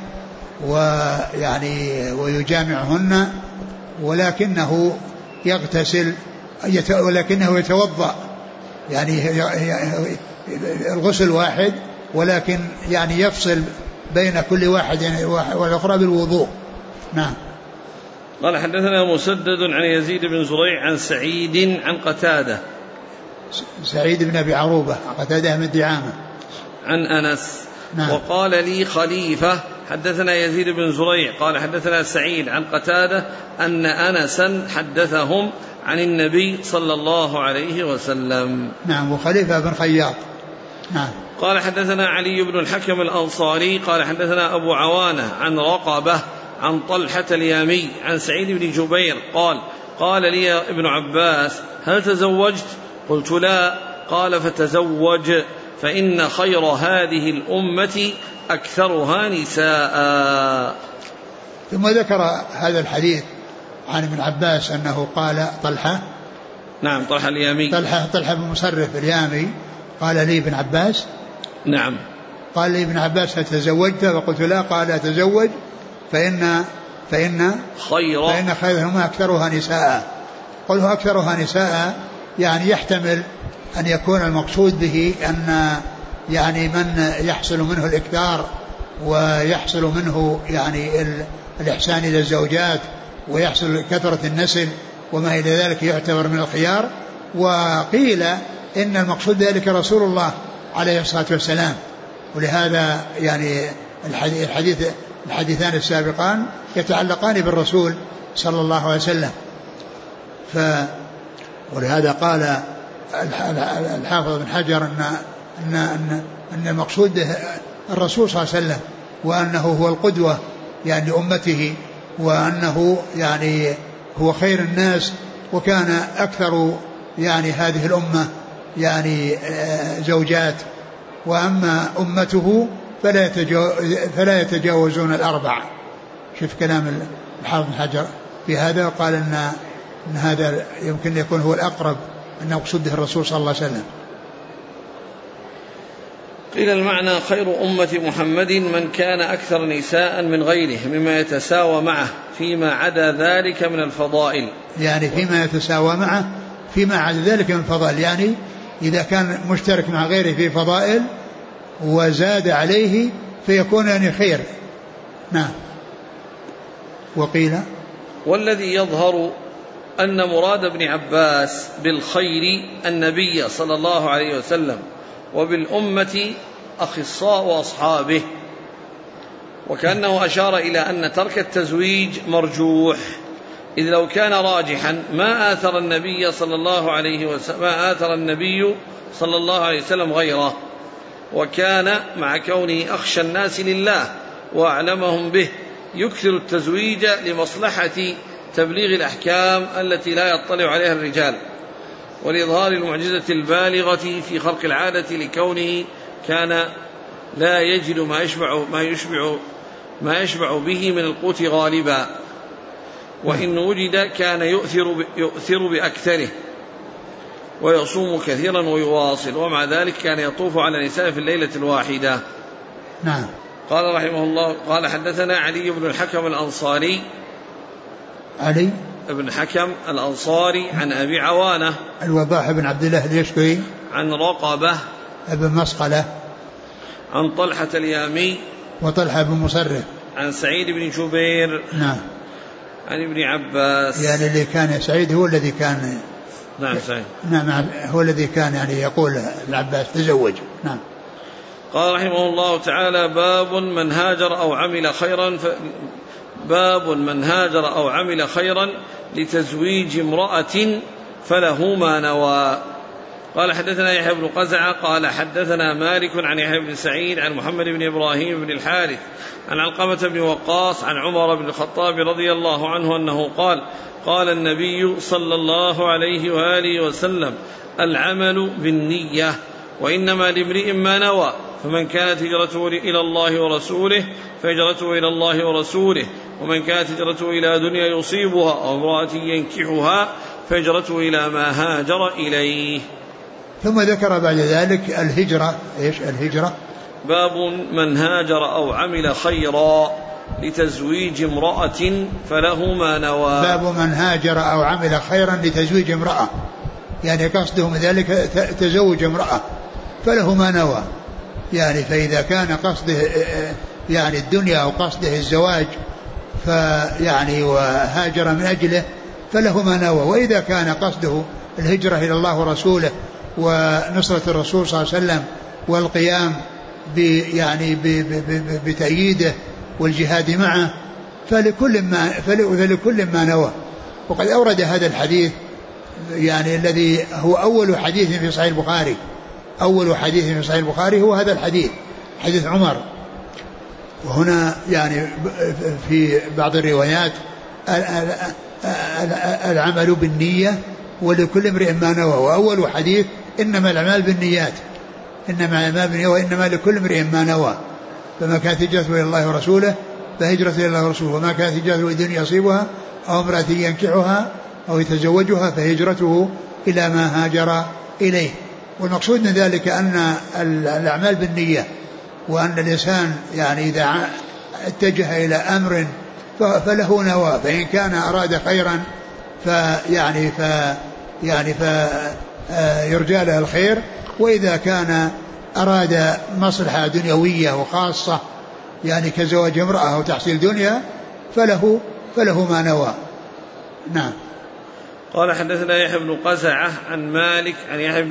ويعني ويجامعهن، ولكنه يغتسل ولكنه يتوضأ، يعني الغسل واحد ولكن يعني يفصل بين كل واحد والأخرى بالوضوء. نعم. قال حدثنا مسدد عن يزيد بن زريع عن سعيد عن قتادة سعيد بن أبي عروبة قتادة من دعامة عن أنس. نعم. وقال لي خليفة حدثنا يزيد بن زريع قال حدثنا سعيد عن قتادة أن أنسا حدثهم عن النبي صلى الله عليه وسلم. نعم. وخليفة بن خياط. نعم. قال حدثنا علي بن الحكم الأنصاري قال حدثنا أبو عوانة عن رقبة عن طلحة اليامي عن سعيد بن جبير قال لي ابن عباس هل تزوجت؟ قلت لا. قال فتزوج فإن خير هذه الأمة أكثرها نساء. ثم ذكر هذا الحديث عن ابن عباس أنه قال طلحة. نعم. طلحة اليامي طلحة بن مصرف اليامي قال لي ابن عباس. نعم. قال لي ابن عباس هل تزوجت؟ فقلت لا. قال أتزوج فإن خيرهم أكثرها نساء. قوله أكثرها نساء يعني يحتمل أن يكون المقصود به أن يعني من يحصل منه الإكثار ويحصل منه يعني الإحسان إلى الزوجات ويحصل كثرة النسل وما إلى ذلك يعتبر من الخيار. وقيل إن المقصود ذلك رسول الله عليه الصلاة والسلام، ولهذا يعني الحديثان السابقان يتعلقان بالرسول صلى الله عليه وسلم. ولهذا قال الحافظ بن حجر أن المقصود الرسول صلى الله عليه وسلم، وأنه هو القدوة يعني لأمته، وأنه يعني هو خير الناس، وكان أكثر يعني هذه الأمة يعني زوجات، وأما أمته فلا يتجاوزون 4. شوف كلام الحافظ بن حجر في هذا، وقال أن هذا يمكن يكون هو الأقرب أن يقصد به الرسول صلى الله عليه وسلم. قيل المعنى خير أمة محمد من كان أكثر نساء من غيره مما يتساوى معه فيما عدا ذلك من الفضائل. يعني فيما يتساوى معه فيما عدا ذلك من الفضائل، يعني إذا كان مشترك مع غيره في فضائل وزاد عليه فيكون يعني خير. نعم. وقيل والذي يظهر أن مراد ابن عباس بالخير النبي صلى الله عليه وسلم وبالأمة أخصاء أصحابه، وكأنه أشار إلى أن ترك التزويج مرجوح، إذ لو كان راجحا ما آثر النبي صلى الله عليه وسلم غيره، وكان مع كونه أخشى الناس لله وأعلمهم به يكثر التزويج لمصلحة تبليغ الأحكام التي لا يطلع عليها الرجال، ولإظهار المعجزة البالغة في خلق العادة، لكونه كان لا يجد ما يشبع به من القوت غالبا، وإن وجد كان يؤثر بأكثره ويصوم كثيرا ويواصل، ومع ذلك كان يطوف على نساء في الليلة الواحدة. نعم. قال رحمه الله قال حدثنا علي بن الحكم الأنصاري علي بن حكم الأنصاري عن أبي عوانة الوضاح بن عبد الله اليشكري عن رقبة ابن مسقلة عن طلحة اليامي وطلحة بن مصرف عن سعيد بن جبير نعم عن ابن عباس يعني اللي كان سعيد هو الذي كان نعم سعيد نعم هو الذي كان يعني يقول العباس تزوج نعم. قال رحمه الله تعالى باب من هاجر أو عمل خيرا لتزويج امرأة فله ما نوى. قال حدثنا يحيى بن قزعة قال حدثنا مالك عن يحيى بن سعيد عن محمد بن إبراهيم بن الحارث عن علقمة بن وقاص عن عمر بن الخطاب رضي الله عنه أنه قال قال النبي صلى الله عليه وآله وسلم العمل بالنية وإنما لامرئ ما نوى فمن كانت هجرته إلى الله ورسوله فهجرته إلى الله ورسوله ومن كانت هجرته إلى دنيا يصيبها أو امرأة ينكحها فهجرته إلى ما هاجر إليه. ثم ذكر بعد ذلك الهجرة. إيش الهجرة؟ باب من هاجر أو عمل خيرا لتزويج امرأة فله ما نوى. باب من هاجر أو عمل خيرا لتزويج امرأة يعني قصده من ذلك تزوج امرأة فله ما نوى يعني فإذا كان قصده يعني الدنيا أو قصده الزواج فيعني وهاجر من أجله فله ما نوى. وإذا كان قصده الهجرة إلى الله ورسوله ونصرة الرسول صلى الله عليه وسلم والقيام يعني بتأييده والجهاد معه فلكل ما نوى. وقد أورد هذا الحديث يعني الذي هو أول حديث في صحيح البخاري. أول حديث في صحيح البخاري هو هذا الحديث حديث عمر. وهنا يعني في بعض الروايات العمل بالنية ولكل امرئ ما نوى. وأول حديث إنما الأعمال بالنيات وإنما لكل امرئ ما نوى فما كانت هجرته إلى الله ورسوله فهجرته إلى الله ورسوله وما كانت هجرته إلى دنيا يصيبها أو امرأة ينكحها أو يتزوجها فهجرته إلى ما هاجر إليه. والمقصود من ذلك أن الأعمال بالنية وأن الإنسان يعني إذا اتجه إلى أمر فله نوى فإن كان أراد خيرا فيرجى له الخير وإذا كان أراد مصلحة دنيوية وخاصة يعني كزواج امرأة أو تحصيل دنيا فله ما نوى. نعم. قال حدثنا يحيى بن قزعة عن مالك عن يحيى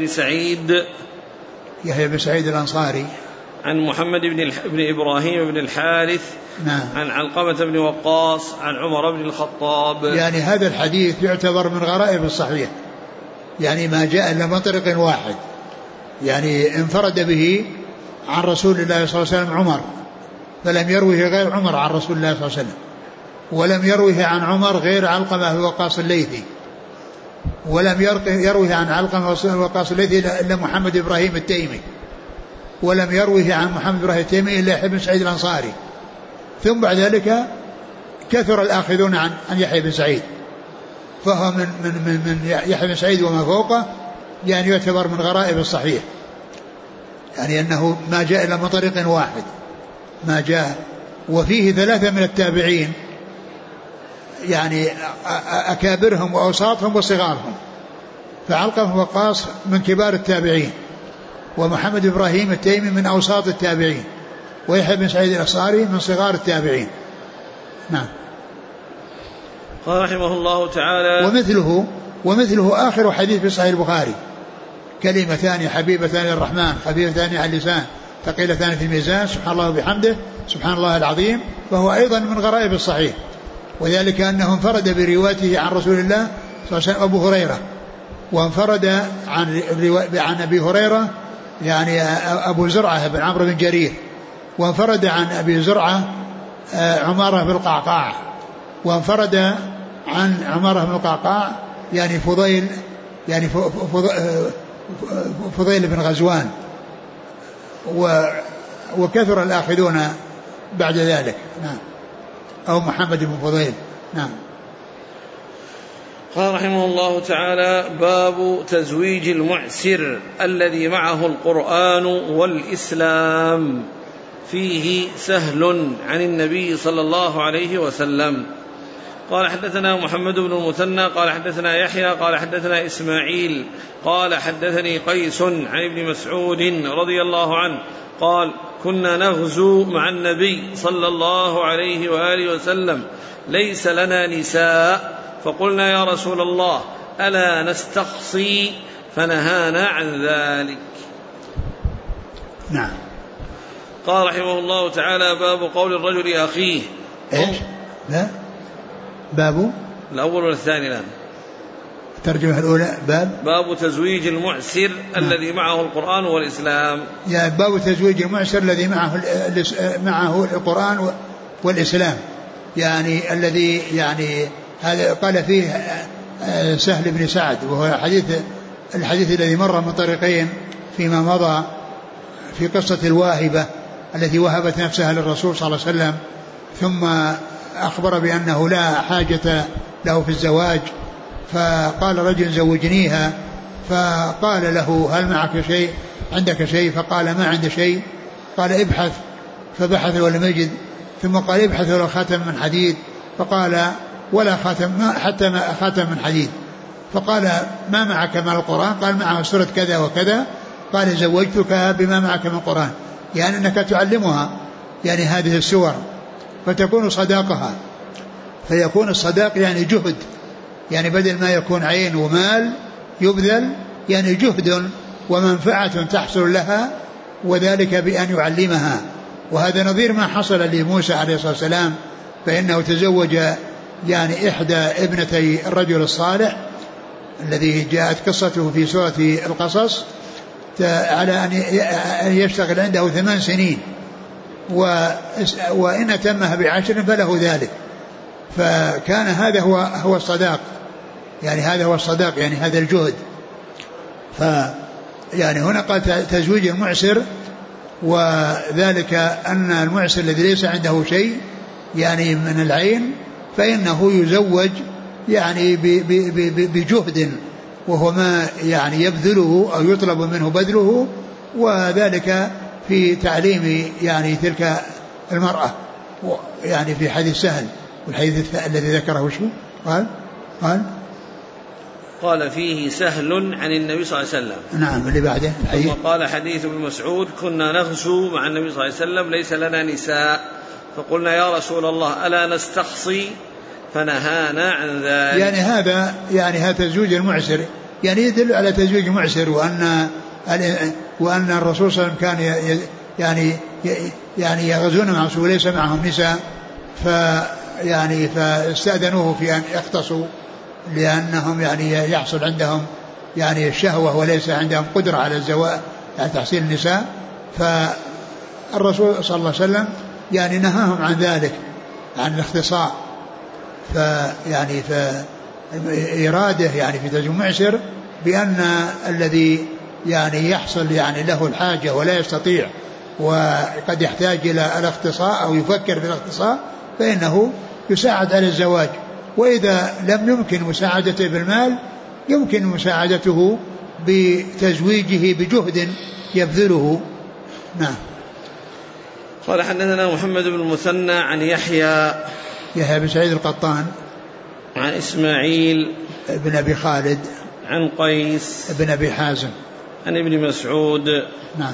بن سعيد الأنصاري عن محمد بن إبراهيم بن الحارث نعم. عن علقمة بن وقاص عن عمر بن الخطاب. يعني هذا الحديث يعتبر من غرائب الصحيح يعني ما جاء إلا من طريق واحد يعني انفرد به عن رسول الله صلى الله عليه وسلم عمر فلم يروه غير عمر عن رسول الله صلى الله عليه وسلم ولم يروه عن عمر غير علقمة بن وقاص الليثي ولم يروه عن علقمة بن وقاص الليثي إلا محمد إبراهيم التيمي ولم يروه عن محمد إبراهيم التيمي إلا يحيى بن سعيد الأنصاري. ثم بعد ذلك كثر الآخذون عن يحيى بن سعيد فهو من يحيى بن سعيد وما فوقه يعني يعتبر من غرائب الصحيح يعني أنه ما جاء إلا من طريق واحد ما جاء. وفيه 3 من التابعين يعني أكابرهم وأوساطهم وصغارهم فعلقمة بن وقاص من كبار التابعين ومحمد إبراهيم التيمي من أوساط التابعين ويحيى بن سعيد الأنصاري من صغار التابعين. نعم. قال رحمه الله تعالى ومثله آخر حديث في صحيح البخاري كلمتان حبيبتان للرحمن خفيفتان على اللسان ثقيلتان في الميزان سبحان الله وبحمده سبحان الله العظيم فهو أيضا من غرائب الصحيح وذلك أنه انفرد بروايته عن رسول الله صلى الله عليه وسلم أبو هريرة وانفرد عن أبي هريرة يعني أبو زرعة بن عمرو بن جرير وانفرد عن أبي زرعة عمارة بن القعقاع وانفرد عن عمارة بن القعقاع يعني فضيل بن غزوان وكثر الآخذون بعد ذلك. نعم. أو محمد بن فضيل. نعم. قال رحمه الله تعالى باب تزويج المعسر الذي معه القرآن والإسلام فيه سهل عن النبي صلى الله عليه وسلم. قال حدثنا محمد بن المثنى قال حدثنا يحيى قال حدثنا إسماعيل قال حدثني قيس عن ابن مسعود رضي الله عنه قال كنا نغزو مع النبي صلى الله عليه وآله وسلم ليس لنا نساء فقلنا يا رسول الله ألا نستقصي فنهانا عن ذلك. نعم. قال رحمه الله تعالى باب قول الرجل أخيه. إيش؟ لا باب الأول والثاني الآن. الترجمة الأولى باب تزويج المعسر الذي معه القرآن والإسلام. يعني باب تزويج المعسر الذي معه القرآن والإسلام، يعني الذي يعني هذا قال فيه سهل بن سعد، وهو الحديث الذي مر من طريقين فيما مضى في قصة الواهبة التي وهبت نفسها للرسول صلى الله عليه وسلم ثم أخبر بأنه لا حاجة له في الزواج، فقال رجل زوجنيها، فقال له هل معك شيء، عندك شيء؟ فقال ما عند شيء. قال ابحث، فبحث ولم يجد، ثم قال ابحث ولا خاتم من حديد، فقال ولا خاتم حتى ما خاتم من حديد. فقال ما معك من القرآن؟ قال معه سورة كذا وكذا. قال زوجتك بما معك من القرآن، يعني أنك تعلمها يعني هذه السور فتكون صداقها، فيكون الصداق يعني جهد، يعني بدل ما يكون عين ومال يبذل يعني جهد ومنفعة تحصل لها، وذلك بأن يعلمها. وهذا نظير ما حصل لموسى عليه الصلاة والسلام، فإنه تزوج يعني إحدى ابنتي الرجل الصالح الذي جاءت قصته في سورة القصص، على أن يشتغل عنده 8 سنين، وإن أتمها ب10 فله ذلك. فكان هذا هو الصداق، يعني هذا هو الصداق، يعني هذا الجهد. يعني هنا قال تزويج المعسر، وذلك أن المعسر الذي ليس عنده شيء يعني من العين فإنه يزوج يعني بجهد، وهو ما يعني يبذله أو يطلب منه بذله، وذلك في تعليم يعني تلك المرأة. يعني في حديث سهل، والحديث الذي ذكره شو قال فيه سهل عن النبي صلى الله عليه وسلم. نعم اللي بعده. ثم قال حديث ابن مسعود كنا نغزو مع النبي صلى الله عليه وسلم ليس لنا نساء فقلنا يا رسول الله ألا نستقصي فنهانا عن ذلك. يعني هذا تزويج المعسر، يعني يدل على تزويج المعسر، وأن الرسول صلى الله عليه وسلم كان يعني يغزون مع رسول ليس معهم نساء، فاستأذنوه في أن يختصوا لأنهم يعني يحصل عندهم يعني الشهوة وليس عندهم قدرة على الزواج يعني تحصيل النساء. فالرسول صلى الله عليه وسلم يعني نهاهم عن ذلك، عن الاختصاء. فإراده يعني في تزويج المعسر بأن الذي يعني يحصل يعني له الحاجة ولا يستطيع وقد يحتاج إلى الاختصاء أو يفكر في الاختصاء فإنه يساعد على الزواج. وإذا لم يمكن مساعدته بالمال يمكن مساعدته بتزويجه بجهد يبذله. نعم. قال حدثنا محمد بن المثنى عن يحيى بن سعيد القطان عن إسماعيل بن أبي خالد عن قيس بن أبي حازم عن ابن مسعود. نعم.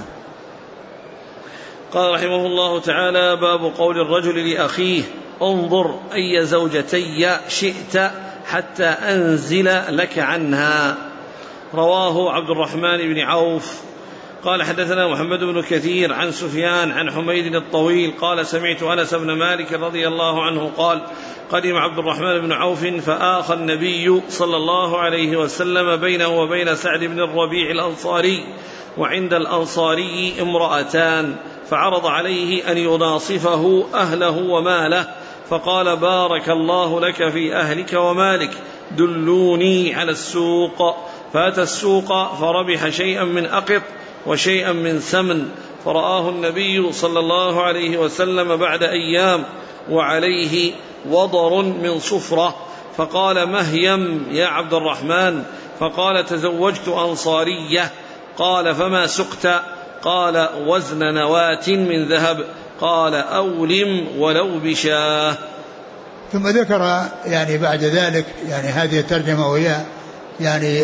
قال رحمه الله تعالى باب قول الرجل لأخيه انظر أي زوجتي شئت حتى أنزل لك عنها. رواه عبد الرحمن بن عوف. قال حدثنا محمد بن كثير عن سفيان عن حميد الطويل قال سمعت أنس بن مالك رضي الله عنه قال قدم عبد الرحمن بن عوف فآخى النبي صلى الله عليه وسلم بينه وبين سعد بن الربيع الأنصاري، وعند الأنصاري امرأتان، فعرض عليه أن يناصفه أهله وماله، فقال بارك الله لك في أهلك ومالك، دلوني على السوق. فأتى السوق فربح شيئا من أقط وشيئا من سمن، فرآه النبي صلى الله عليه وسلم بعد أيام وعليه وضر من صفرة، فقال مهيم يا عبد الرحمن؟ فقال تزوجت أنصارية. قال فما سقت؟ قال وزن نواة من ذهب. قال أولم ولو بشاه. ثم ذكر يعني بعد ذلك يعني هذه الترجمة وهي يعني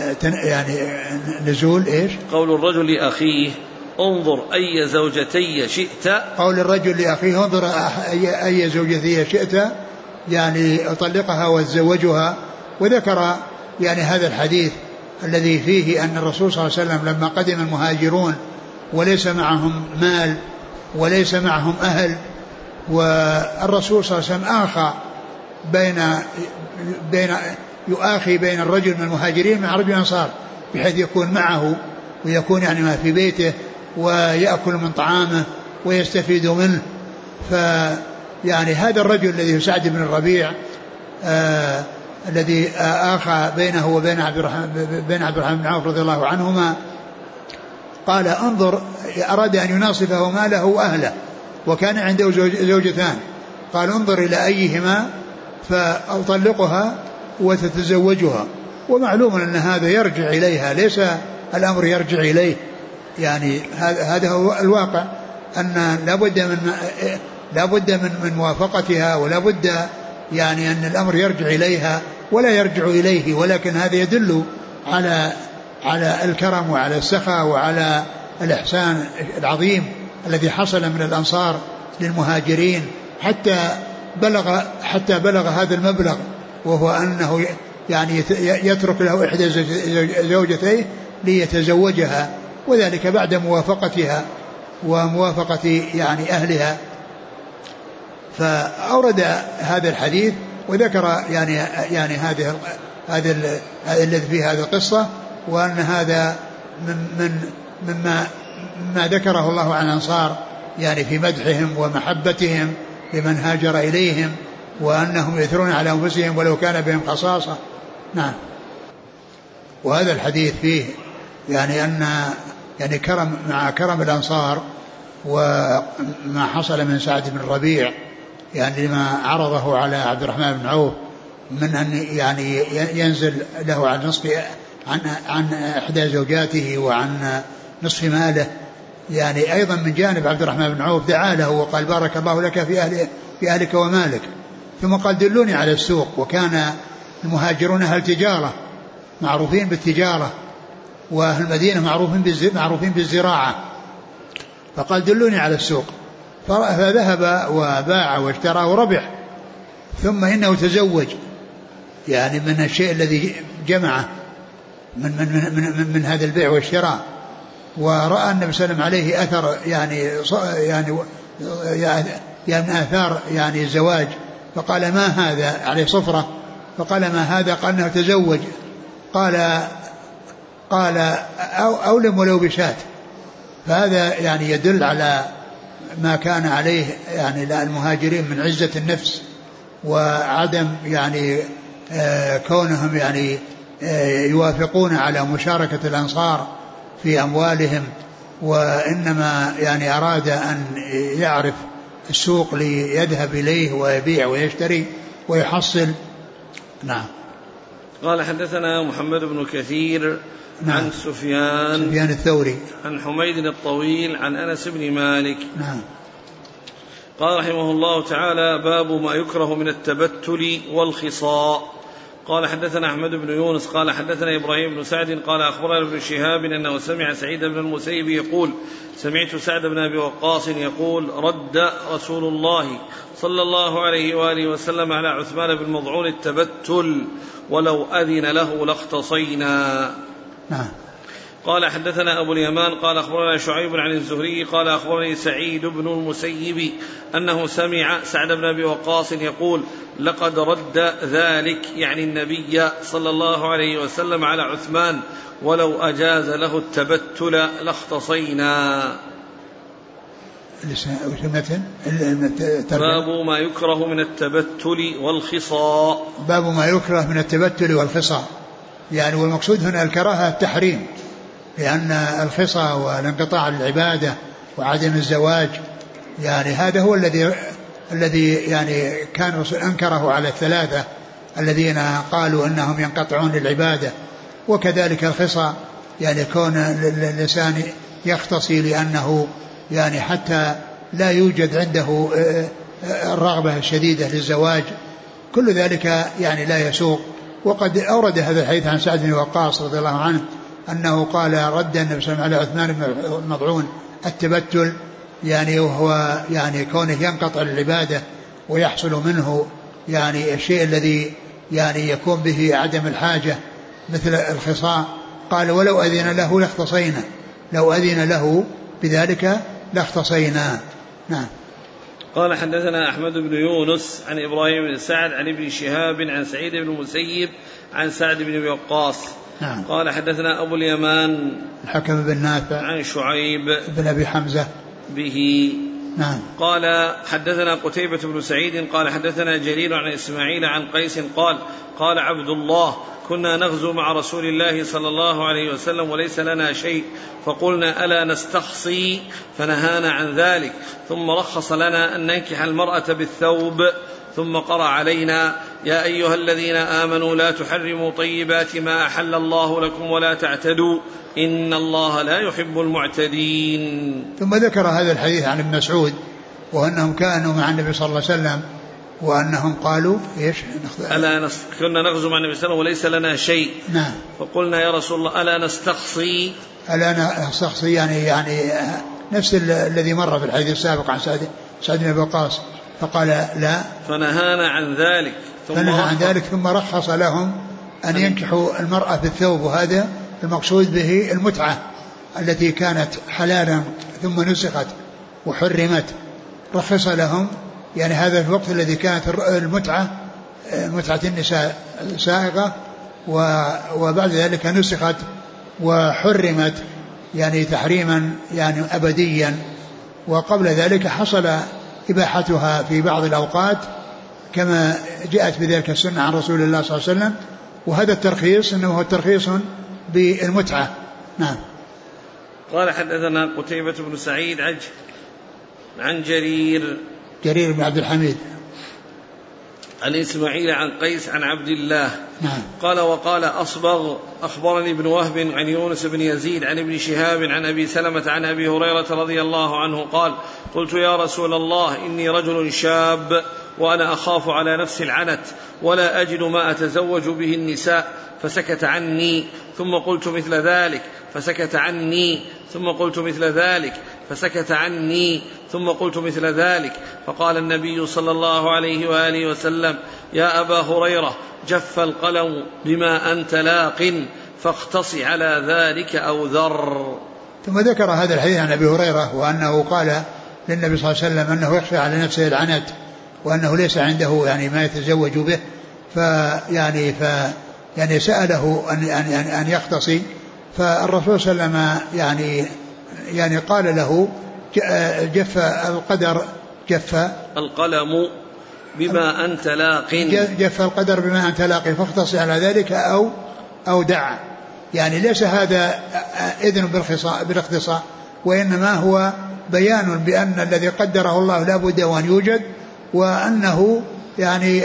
نزول إيش؟ قول الرجل لأخيه انظر أي زوجتي شئت. قول الرجل لأخيه انظر أي زوجتي شئت يعني أطلقها وأتزوجها. وذكر يعني هذا الحديث الذي فيه أن الرسول صلى الله عليه وسلم لما قدم المهاجرون وليس معهم مال وليس معهم أهل، والرسول صلى الله عليه وسلم يؤاخي بين الرجل من المهاجرين مع رجل الأنصار بحيث يكون معه ويكون يعني ما في بيته ويأكل من طعامه ويستفيد منه. فيعني هذا الرجل الذي سعد بن الربيع الذي آخى بينه وبين عبد الرحمن بن عوف رضي الله عنهما قال انظر، أراد أن يناصفه ماله وأهله وكان عنده زوجتان، قال انظر إلى أيهما فأطلقها وتتزوجها. ومعلوم أن هذا يرجع إليها، ليس الأمر يرجع إليه، يعني هذا هو الواقع، أن لا بد من موافقتها ولا بد يعني أن الأمر يرجع إليها ولا يرجع إليه. ولكن هذا يدل على الكرم وعلى السخاء وعلى الإحسان العظيم الذي حصل من الأنصار للمهاجرين حتى بلغ هذا المبلغ، وهو أنه يعني يترك له إحدى زوجتيه ليتزوجها، وذلك بعد موافقتها وموافقة يعني أهلها. فأورد هذا الحديث وذكر يعني هذا الذي في هذه القصة، وأن هذا مما ذكره الله عن الأنصار يعني في مدحهم ومحبتهم لمن هاجر إليهم، وأنهم يثرون على أنفسهم ولو كان بهم خصاصة. نعم. وهذا الحديث فيه يعني أن يعني مع كرم الأنصار وما حصل من سعد بن الربيع يعني لما عرضه على عبد الرحمن بن عوف من أن يعني ينزل له عن إحدى زوجاته وعن نصف ماله، يعني أيضا من جانب عبد الرحمن بن عوف دعا له وقال بارك الله لك في أهلك ومالك. ثم قال دلوني على السوق، وكان المهاجرون أهل تجارة معروفين بالتجارة، وأهل المدينة معروفين بالزراعة، فقال دلوني على السوق، فذهب وباع واشترى وربح. ثم إنه تزوج يعني من الشيء الذي جمعه من هذا البيع والشراء، ورأى النبي صلى الله عليه وسلم عليه أثر يعني آثار يعني الزواج، فقال ما هذا؟ عليه صفرة، فقال ما هذا؟ قال انه تزوج. قال أولم ولو بشاة. فهذا يعني يدل على ما كان عليه يعني المهاجرين من عزة النفس وعدم يعني كونهم يعني يوافقون على مشاركة الأنصار في أموالهم، وإنما يعني أراد أن يعرف السوق ليذهب إليه ويبيع ويشتري ويحصل. نعم. قال حدثنا محمد بن كثير عن سفيان الثوري عن حميد الطويل عن أنس بن مالك. نعم. قال رحمه الله تعالى باب ما يكره من التبتل والخصاء. قال حدثنا أحمد بن يونس قال حدثنا إبراهيم بن سعد قال أخبرنا ابن شهاب أنه سمع سعيد بن المسيب يقول سمعت سعد بن أبي وقاص يقول رد رسول الله صلى الله عليه وآله وسلم على عثمان بن مضعون التبتل ولو أذن له لاختصينا. نعم. قال حدثنا أبو اليمان قال أخبرنا شعيب عن الزهري قال أخبرني سعيد بن المسيب أنه سمع سعد بن أبي وقاص يقول لقد رد ذلك يعني النبي صلى الله عليه وسلم على عثمان ولو أجاز له التبتل لاختصينا. باب ما يكره من التبتل والخصاء. باب ما يكره من التبتل والخصاء، يعني والمقصود هنا الكراهة التحريم، لأن الخصاء والانقطاع للعبادة وعدم الزواج يعني هذا هو الذي يعني كان الرسول أنكره على الثلاثة الذين قالوا أنهم ينقطعون للعبادة. وكذلك الخصاء يعني كون الإنسان يختصي لأنه يعني حتى لا يوجد عنده الرغبة الشديدة للزواج، كل ذلك يعني لا يسوق. وقد أورد هذا الحديث عن سعد بن وقاص رضي الله عنه أنه قال رد النبي صلى الله عليه وسلم على عثمان بن مضعون التبتل، يعني وهو يعني كونه ينقطع العبادة ويحصل منه يعني الشيء الذي يعني يكون به عدم الحاجة مثل الخصاء. قال ولو أذن له لاختصينا، لو أذن له بذلك لاختصينا. نعم. قال حدثنا أحمد بن يونس عن إبراهيم بن سعد عن ابن شهاب عن سعيد بن المسيب عن سعد بن وقاص. نعم. قال حدثنا أبو اليمان الحكم بن نافع عن شعيب بن أبي حمزة به. نعم. قال حدثنا قتيبة بن سعيد قال حدثنا جرير عن إسماعيل عن قيس قال قال عبد الله كنا نغزو مع رسول الله صلى الله عليه وسلم وليس لنا شيء، فقلنا ألا نستخصي فنهانا عن ذلك، ثم رخص لنا أن ننكح المرأة بالثوب، ثم قرأ علينا يا أيها الذين آمنوا لا تحرموا طيبات ما أحل الله لكم ولا تعتدوا إن الله لا يحب المعتدين. ثم ذكر هذا الحديث عن ابن مسعود وأنهم كانوا مع النبي صلى الله عليه وسلم وأنهم قالوا إيش كنا نغزو مع النبي صلى الله عليه وسلم وليس لنا شيء. نعم. فقلنا يا رسول الله ألا نستخصي يعني نفس الذي مر في الحديث السابق عن سعد بن وقاص، فقال لا فنهانا عن ذلك ثم رخص لهم أن ينكحوا المرأة بالثوب، وهذا المقصود به المتعة التي كانت حلالا ثم نسخت وحرمت، رخص لهم يعني هذا الوقت الذي كانت متعة النساء سائغة، وبعد ذلك نسخت وحرمت يعني تحريما يعني أبديا، وقبل ذلك حصل إباحتها في بعض الأوقات كما جاءت بذلك السنة عن رسول الله صلى الله عليه وسلم. وهذا الترخيص إنه هو ترخيص بالمتعة. نعم. قال حدثنا قتيبة بن سعيد عن جرير بن عبد الحميد عن إسماعيل عن قيس عن عبد الله. نعم. قال وقال أصبغ أخبرني ابن وهب عن يونس بن يزيد عن ابن شهاب عن أبي سلمة عن أبي هريرة رضي الله عنه قال قلت يا رسول الله إني رجل شاب وأنا أخاف على نفسي العنت ولا أجد ما أتزوج به النساء، فسكت عني، ثم قلت مثل ذلك فسكت عني، ثم قلت مثل ذلك فسكت عني، ثم قلت مثل ذلك، فقال النبي صلى الله عليه وآله وسلم يا أبا هريرة جف القلم بما أنت لاق فاقتص على ذلك أو ذر. ثم ذكر هذا الحديث عن أبي هريرة وأنه قال للنبي صلى الله عليه وسلم أنه يخشى على نفسه العنت وأنه ليس عنده يعني ما يتزوج به، يعني سأله أن يختصي، فالرسول صلى الله عليه وسلم يعني قال له جف القلم بما أنت لاق، جف القدر بما أنت لاق فاختص على ذلك أو دع. يعني ليس هذا إذن بالاختصاء، وإنما هو بيان بأن الذي قدره الله لا بد وأن يوجد، وأنه يعني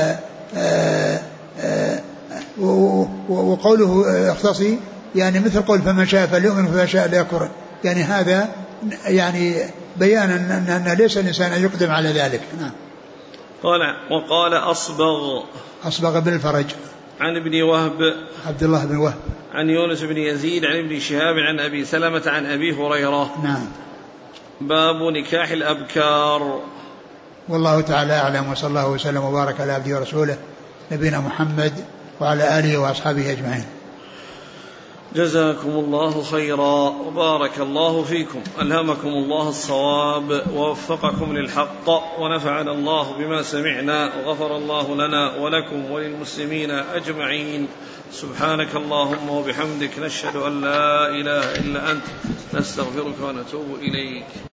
وقوله اختصي يعني مثل قول فمن شاء فليؤمن فمن شاء ليكفر، يعني هذا يعني بيان أن ليس الإنسان أن يقدم على ذلك. نعم. وقال أصبغ بالفرج عن ابن وهب عبد الله بن وهب عن يونس بن يزيد عن ابن شهاب عن أبي سلمة عن أبي هريرة. نعم. باب نكاح الأبكار. والله تعالى أعلم، وصلى الله وسلم وبارك على عبده ورسوله نبينا محمد وعلى آله وأصحابه أجمعين. جزاكم الله خيرا وبارك الله فيكم، ألهمكم الله الصواب ووفقكم للحق، ونفعنا الله بما سمعنا، وغفر الله لنا ولكم وللمسلمين أجمعين. سبحانك اللهم وبحمدك نشهد أن لا إله إلا أنت نستغفرك ونتوب إليك.